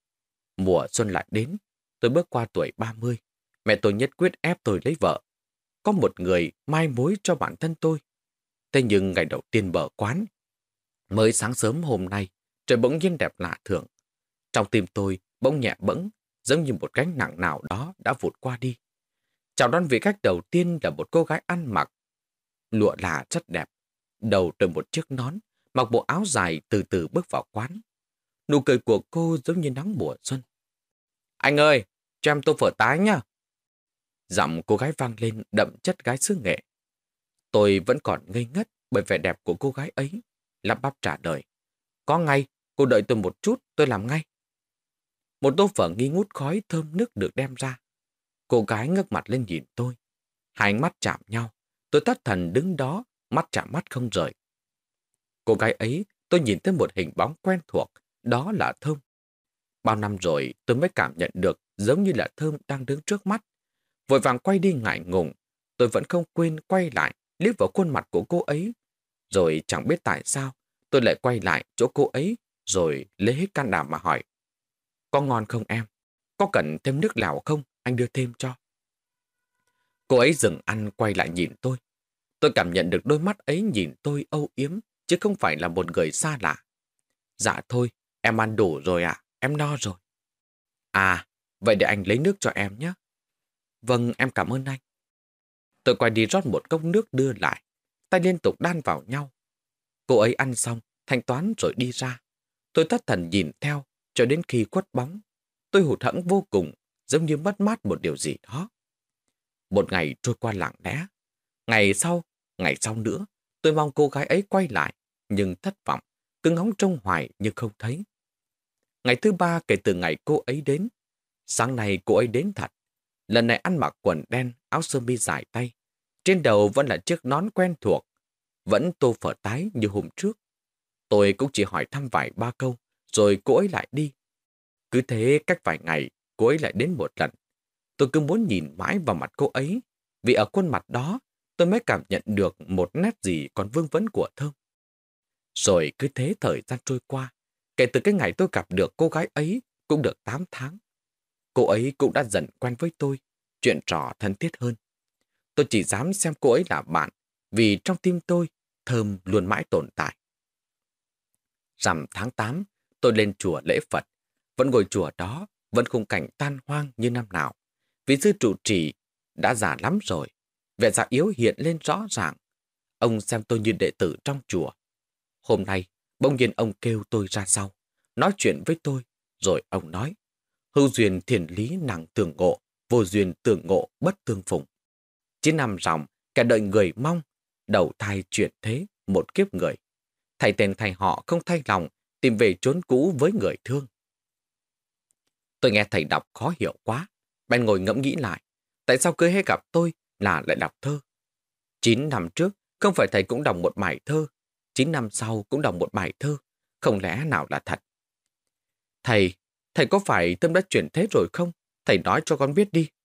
Mùa xuân lại đến, tôi bước qua tuổi ba mươi. Mẹ tôi nhất quyết ép tôi lấy vợ. Có một người mai mối cho bản thân tôi. Thế nhưng ngày đầu tiên mở quán, mới sáng sớm hôm nay, trời bỗng nhiên đẹp lạ thường. Trong tim tôi bỗng nhẹ bẫng, giống như một gánh nặng nào đó đã vụt qua đi. Chào đón vị khách đầu tiên là một cô gái ăn mặc lụa là rất đẹp, đầu đội một chiếc nón, mặc bộ áo dài từ từ bước vào quán. Nụ cười của cô giống như nắng mùa xuân. Anh ơi, cho em tô phở tái nhá. Giọng cô gái vang lên đậm chất gái xứ Nghệ. Tôi vẫn còn ngây ngất bởi vẻ đẹp của cô gái ấy, lắp bắp trả lời. Có ngay, cô đợi tôi một chút, tôi làm ngay. Một tô phở nghi ngút khói thơm nức được đem ra. Cô gái ngước mặt lên nhìn tôi. Hai ánh mắt chạm nhau. Tôi thất thần đứng đó, mắt chạm mắt không rời. Cô gái ấy, tôi nhìn thấy một hình bóng quen thuộc, đó là Thơm. Bao năm rồi tôi mới cảm nhận được giống như là Thơm đang đứng trước mắt. Vội vàng quay đi ngại ngùng, tôi vẫn không quên quay lại, liếc vào khuôn mặt của cô ấy. Rồi chẳng biết tại sao, tôi lại quay lại chỗ cô ấy, rồi lấy hết can đảm mà hỏi. Có ngon không em? Có cần thêm nước lèo không? Anh đưa thêm cho. Cô ấy dừng ăn quay lại nhìn tôi. Tôi cảm nhận được đôi mắt ấy nhìn tôi âu yếm, chứ không phải là một người xa lạ. Dạ thôi, em ăn đủ rồi ạ, em no rồi. À, vậy để anh lấy nước cho em nhé. Vâng, em cảm ơn anh. Tôi quay đi rót một cốc nước đưa lại, tay liên tục đan vào nhau. Cô ấy ăn xong, thanh toán rồi đi ra. Tôi thất thần nhìn theo, cho đến khi khuất bóng. Tôi hụt hẫng vô cùng, giống như mất mát một điều gì đó. Một ngày trôi qua lặng lẽ. Ngày sau, ngày sau nữa, tôi mong cô gái ấy quay lại, nhưng thất vọng, cứ ngóng trông hoài nhưng không thấy. Ngày thứ ba kể từ ngày cô ấy đến. Sáng nay cô ấy đến thật. Lần này ăn mặc quần đen, áo sơ mi dài tay. Trên đầu vẫn là chiếc nón quen thuộc, vẫn tô phở tái như hôm trước. Tôi cũng chỉ hỏi thăm vài ba câu, rồi cô ấy lại đi. Cứ thế cách vài ngày, cô ấy lại đến một lần. Tôi cứ muốn nhìn mãi vào mặt cô ấy, vì ở khuôn mặt đó tôi mới cảm nhận được một nét gì còn vương vấn của Thơm. Rồi cứ thế thời gian trôi qua, kể từ cái ngày tôi gặp được cô gái ấy cũng được tám tháng. Cô ấy cũng đã dần quen với tôi, chuyện trò thân thiết hơn. Tôi chỉ dám xem cô ấy là bạn, vì trong tim tôi, Thơm luôn mãi tồn tại. Rằm tháng tám, tôi lên chùa lễ Phật. Vẫn ngồi chùa đó, vẫn khung cảnh tan hoang như năm nào. Vì sư trụ trì đã già lắm rồi, vẻ già yếu hiện lên rõ ràng. Ông xem tôi như đệ tử trong chùa. Hôm nay, bỗng nhiên ông kêu tôi ra sau, nói chuyện với tôi, rồi ông nói, hữu duyên thiền lý nàng tường ngộ, vô duyên tường ngộ bất tương phùng. Chín năm ròng, kẻ đợi người mong, đầu thai chuyển thế, một kiếp người. Thay tên thay họ không thay lòng, tìm về chốn cũ với người thương. Tôi nghe thầy đọc khó hiểu quá, bèn ngồi ngẫm nghĩ lại, tại sao cứ hay gặp tôi là lại đọc thơ. Chín năm trước, không phải thầy cũng đọc một bài thơ, chín năm sau cũng đọc một bài thơ, không lẽ nào là thật? Thầy, thầy có phải Thơm đã chuyển thế rồi không? Thầy nói cho con biết đi.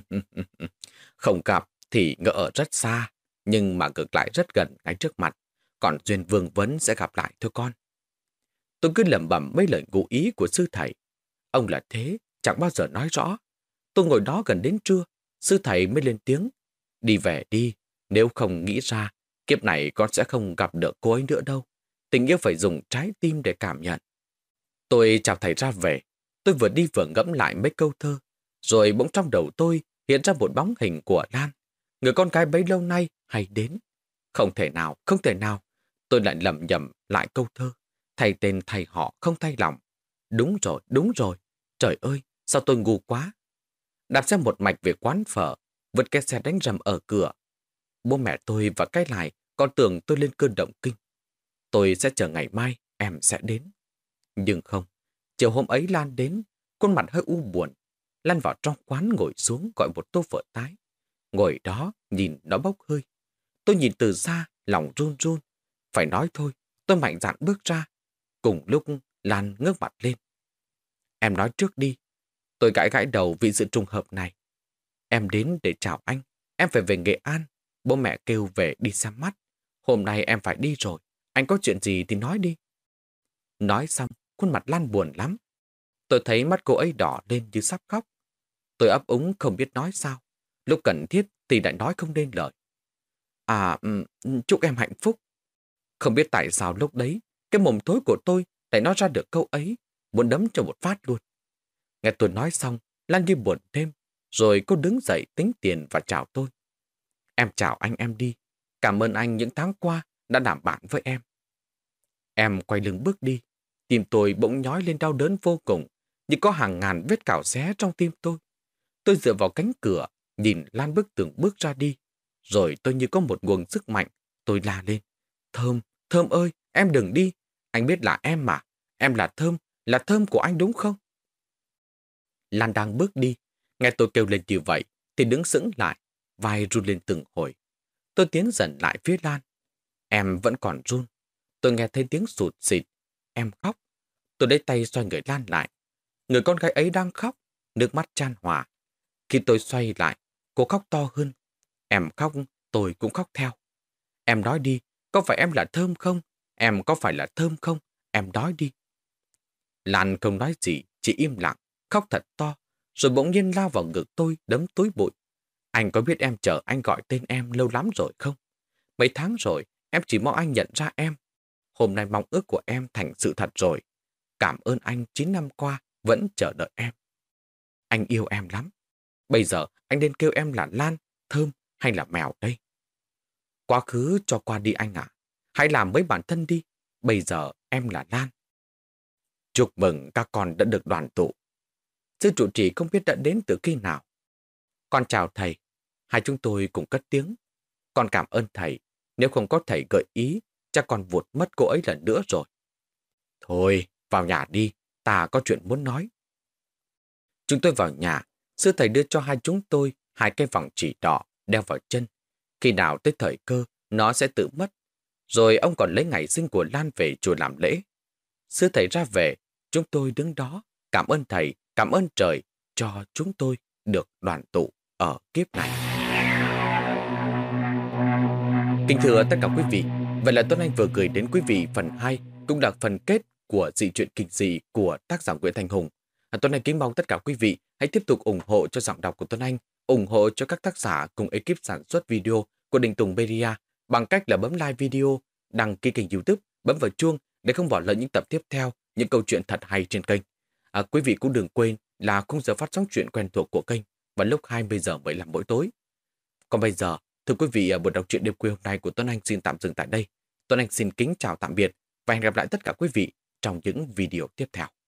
Không gặp thì ngỡ ở rất xa, nhưng mà ngược lại rất gần ngay trước mặt. còn duyên vương vấn sẽ gặp lại thôi con. Tôi cứ lẩm bẩm mấy lời ngụ ý của sư thầy. Ông là thế, chẳng bao giờ nói rõ. Tôi ngồi đó gần đến trưa, sư thầy mới lên tiếng. Đi về đi, nếu không nghĩ ra, kiếp này con sẽ không gặp được cô ấy nữa đâu. Tình yêu phải dùng trái tim để cảm nhận. Tôi chào thầy ra về. Tôi vừa đi vừa ngẫm lại mấy câu thơ. Rồi bỗng trong đầu tôi hiện ra một bóng hình của Lan. Người con gái bấy lâu nay hay đến. Không thể nào, không thể nào. Tôi lại lẩm nhẩm lại câu thơ. Thầy tên thầy họ không thay lòng. Đúng rồi, đúng rồi. Trời ơi, sao tôi ngu quá. Đạp xe một mạch về quán phở, vượt cái xe đánh rầm ở cửa. Bố mẹ tôi và cái lại còn tưởng tôi lên cơn động kinh. Tôi sẽ chờ ngày mai, em sẽ đến. Nhưng không, chiều hôm ấy Lan đến, khuôn mặt hơi u buồn. Lan vào trong quán ngồi xuống gọi một tô phở tái. Ngồi đó, nhìn nó bốc hơi. Tôi nhìn từ xa, lòng run run. Phải nói thôi, tôi mạnh dạn bước ra. Cùng lúc Lan ngước mặt lên. Em nói trước đi. Tôi gãi gãi đầu vì sự trùng hợp này. Em đến để chào anh. Em phải về Nghệ An. Bố mẹ kêu về đi xem mắt. Hôm nay em phải đi rồi. Anh có chuyện gì thì nói đi. Nói xong, khuôn mặt Lan buồn lắm. Tôi thấy mắt cô ấy đỏ lên như sắp khóc. Tôi ấp úng không biết nói sao. Lúc cần thiết thì lại nói không nên lời. À, chúc em hạnh phúc. Không biết tại sao lúc đấy, cái mồm thối của tôi lại nói ra được câu ấy, muốn đấm cho một phát luôn. Nghe tôi nói xong, Lan như buồn thêm, rồi cô đứng dậy tính tiền và chào tôi. Em chào anh em đi. Cảm ơn anh những tháng qua đã làm bạn với em. Em quay lưng bước đi. Tim tôi bỗng nhói lên đau đớn vô cùng, như có hàng ngàn vết cào xé trong tim tôi. Tôi dựa vào cánh cửa, nhìn Lan bước từng bước ra đi. Rồi tôi như có một nguồn sức mạnh. Tôi la lên. Thơm, Thơm ơi, em đừng đi. Anh biết là em mà. Em là Thơm, là Thơm của anh đúng không? Lan đang bước đi. Nghe tôi kêu lên như vậy, thì đứng sững lại, vai run lên từng hồi. Tôi tiến dần lại phía Lan. Em vẫn còn run. Tôi nghe thấy tiếng sụt xịt. Em khóc. Tôi lấy tay xoay người Lan lại. Người con gái ấy đang khóc, nước mắt chan hòa. Khi tôi xoay lại, cô khóc to hơn. Em khóc, tôi cũng khóc theo. Em nói đi, có phải em là Thơm không? Em có phải là Thơm không? Em nói đi. Lan không nói gì, chỉ im lặng, khóc thật to, rồi bỗng nhiên lao vào ngực tôi đấm túi bụi. Anh có biết em chờ anh gọi tên em lâu lắm rồi không? Mấy tháng rồi, em chỉ mong anh nhận ra em. Hôm nay mong ước của em thành sự thật rồi. Cảm ơn anh chín năm qua vẫn chờ đợi em. Anh yêu em lắm. Bây giờ anh nên kêu em là Lan, Thơm hay là Mèo đây? Quá khứ cho qua đi anh ạ. Hãy làm với bản thân đi. Bây giờ em là Lan. Chúc mừng các con đã được đoàn tụ. Sư trụ trì không biết đã đến từ khi nào. Con chào thầy. Hai chúng tôi cùng cất tiếng. Con cảm ơn thầy. Nếu không có thầy gợi ý, chắc con vụt mất cô ấy lần nữa rồi. Thôi, vào nhà đi. Ta có chuyện muốn nói. Chúng tôi vào nhà. Sư thầy đưa cho hai chúng tôi hai cái vòng chỉ đỏ đeo vào chân. Khi nào tới thời cơ, nó sẽ tự mất. Rồi ông còn lấy ngày sinh của Lan về chùa làm lễ. Sư thầy ra về, chúng tôi đứng đó, cảm ơn thầy, cảm ơn trời cho chúng tôi được đoàn tụ ở kiếp này. Kính thưa tất cả quý vị, vậy là Tuấn Anh vừa gửi đến quý vị phần hai, cũng là phần kết của dị truyện kịch dị của tác giả Nguyễn Thành Hùng. À, Tuấn Anh kính mong tất cả quý vị hãy tiếp tục ủng hộ cho giọng đọc của Tuấn Anh, ủng hộ cho các tác giả cùng ekip sản xuất video của Đình Tùng Media bằng cách là bấm like video, đăng ký kênh YouTube, bấm vào chuông để không bỏ lỡ những tập tiếp theo, những câu chuyện thật hay trên kênh. À, quý vị cũng đừng quên là khung giờ phát sóng chuyện quen thuộc của kênh vào lúc hai mươi giờ mười lăm mỗi tối. Còn bây giờ, thưa quý vị, buổi đọc truyện đêm khuya hôm nay của Tuấn Anh xin tạm dừng tại đây. Tuấn Anh xin kính chào tạm biệt và hẹn gặp lại tất cả quý vị trong những video tiếp theo.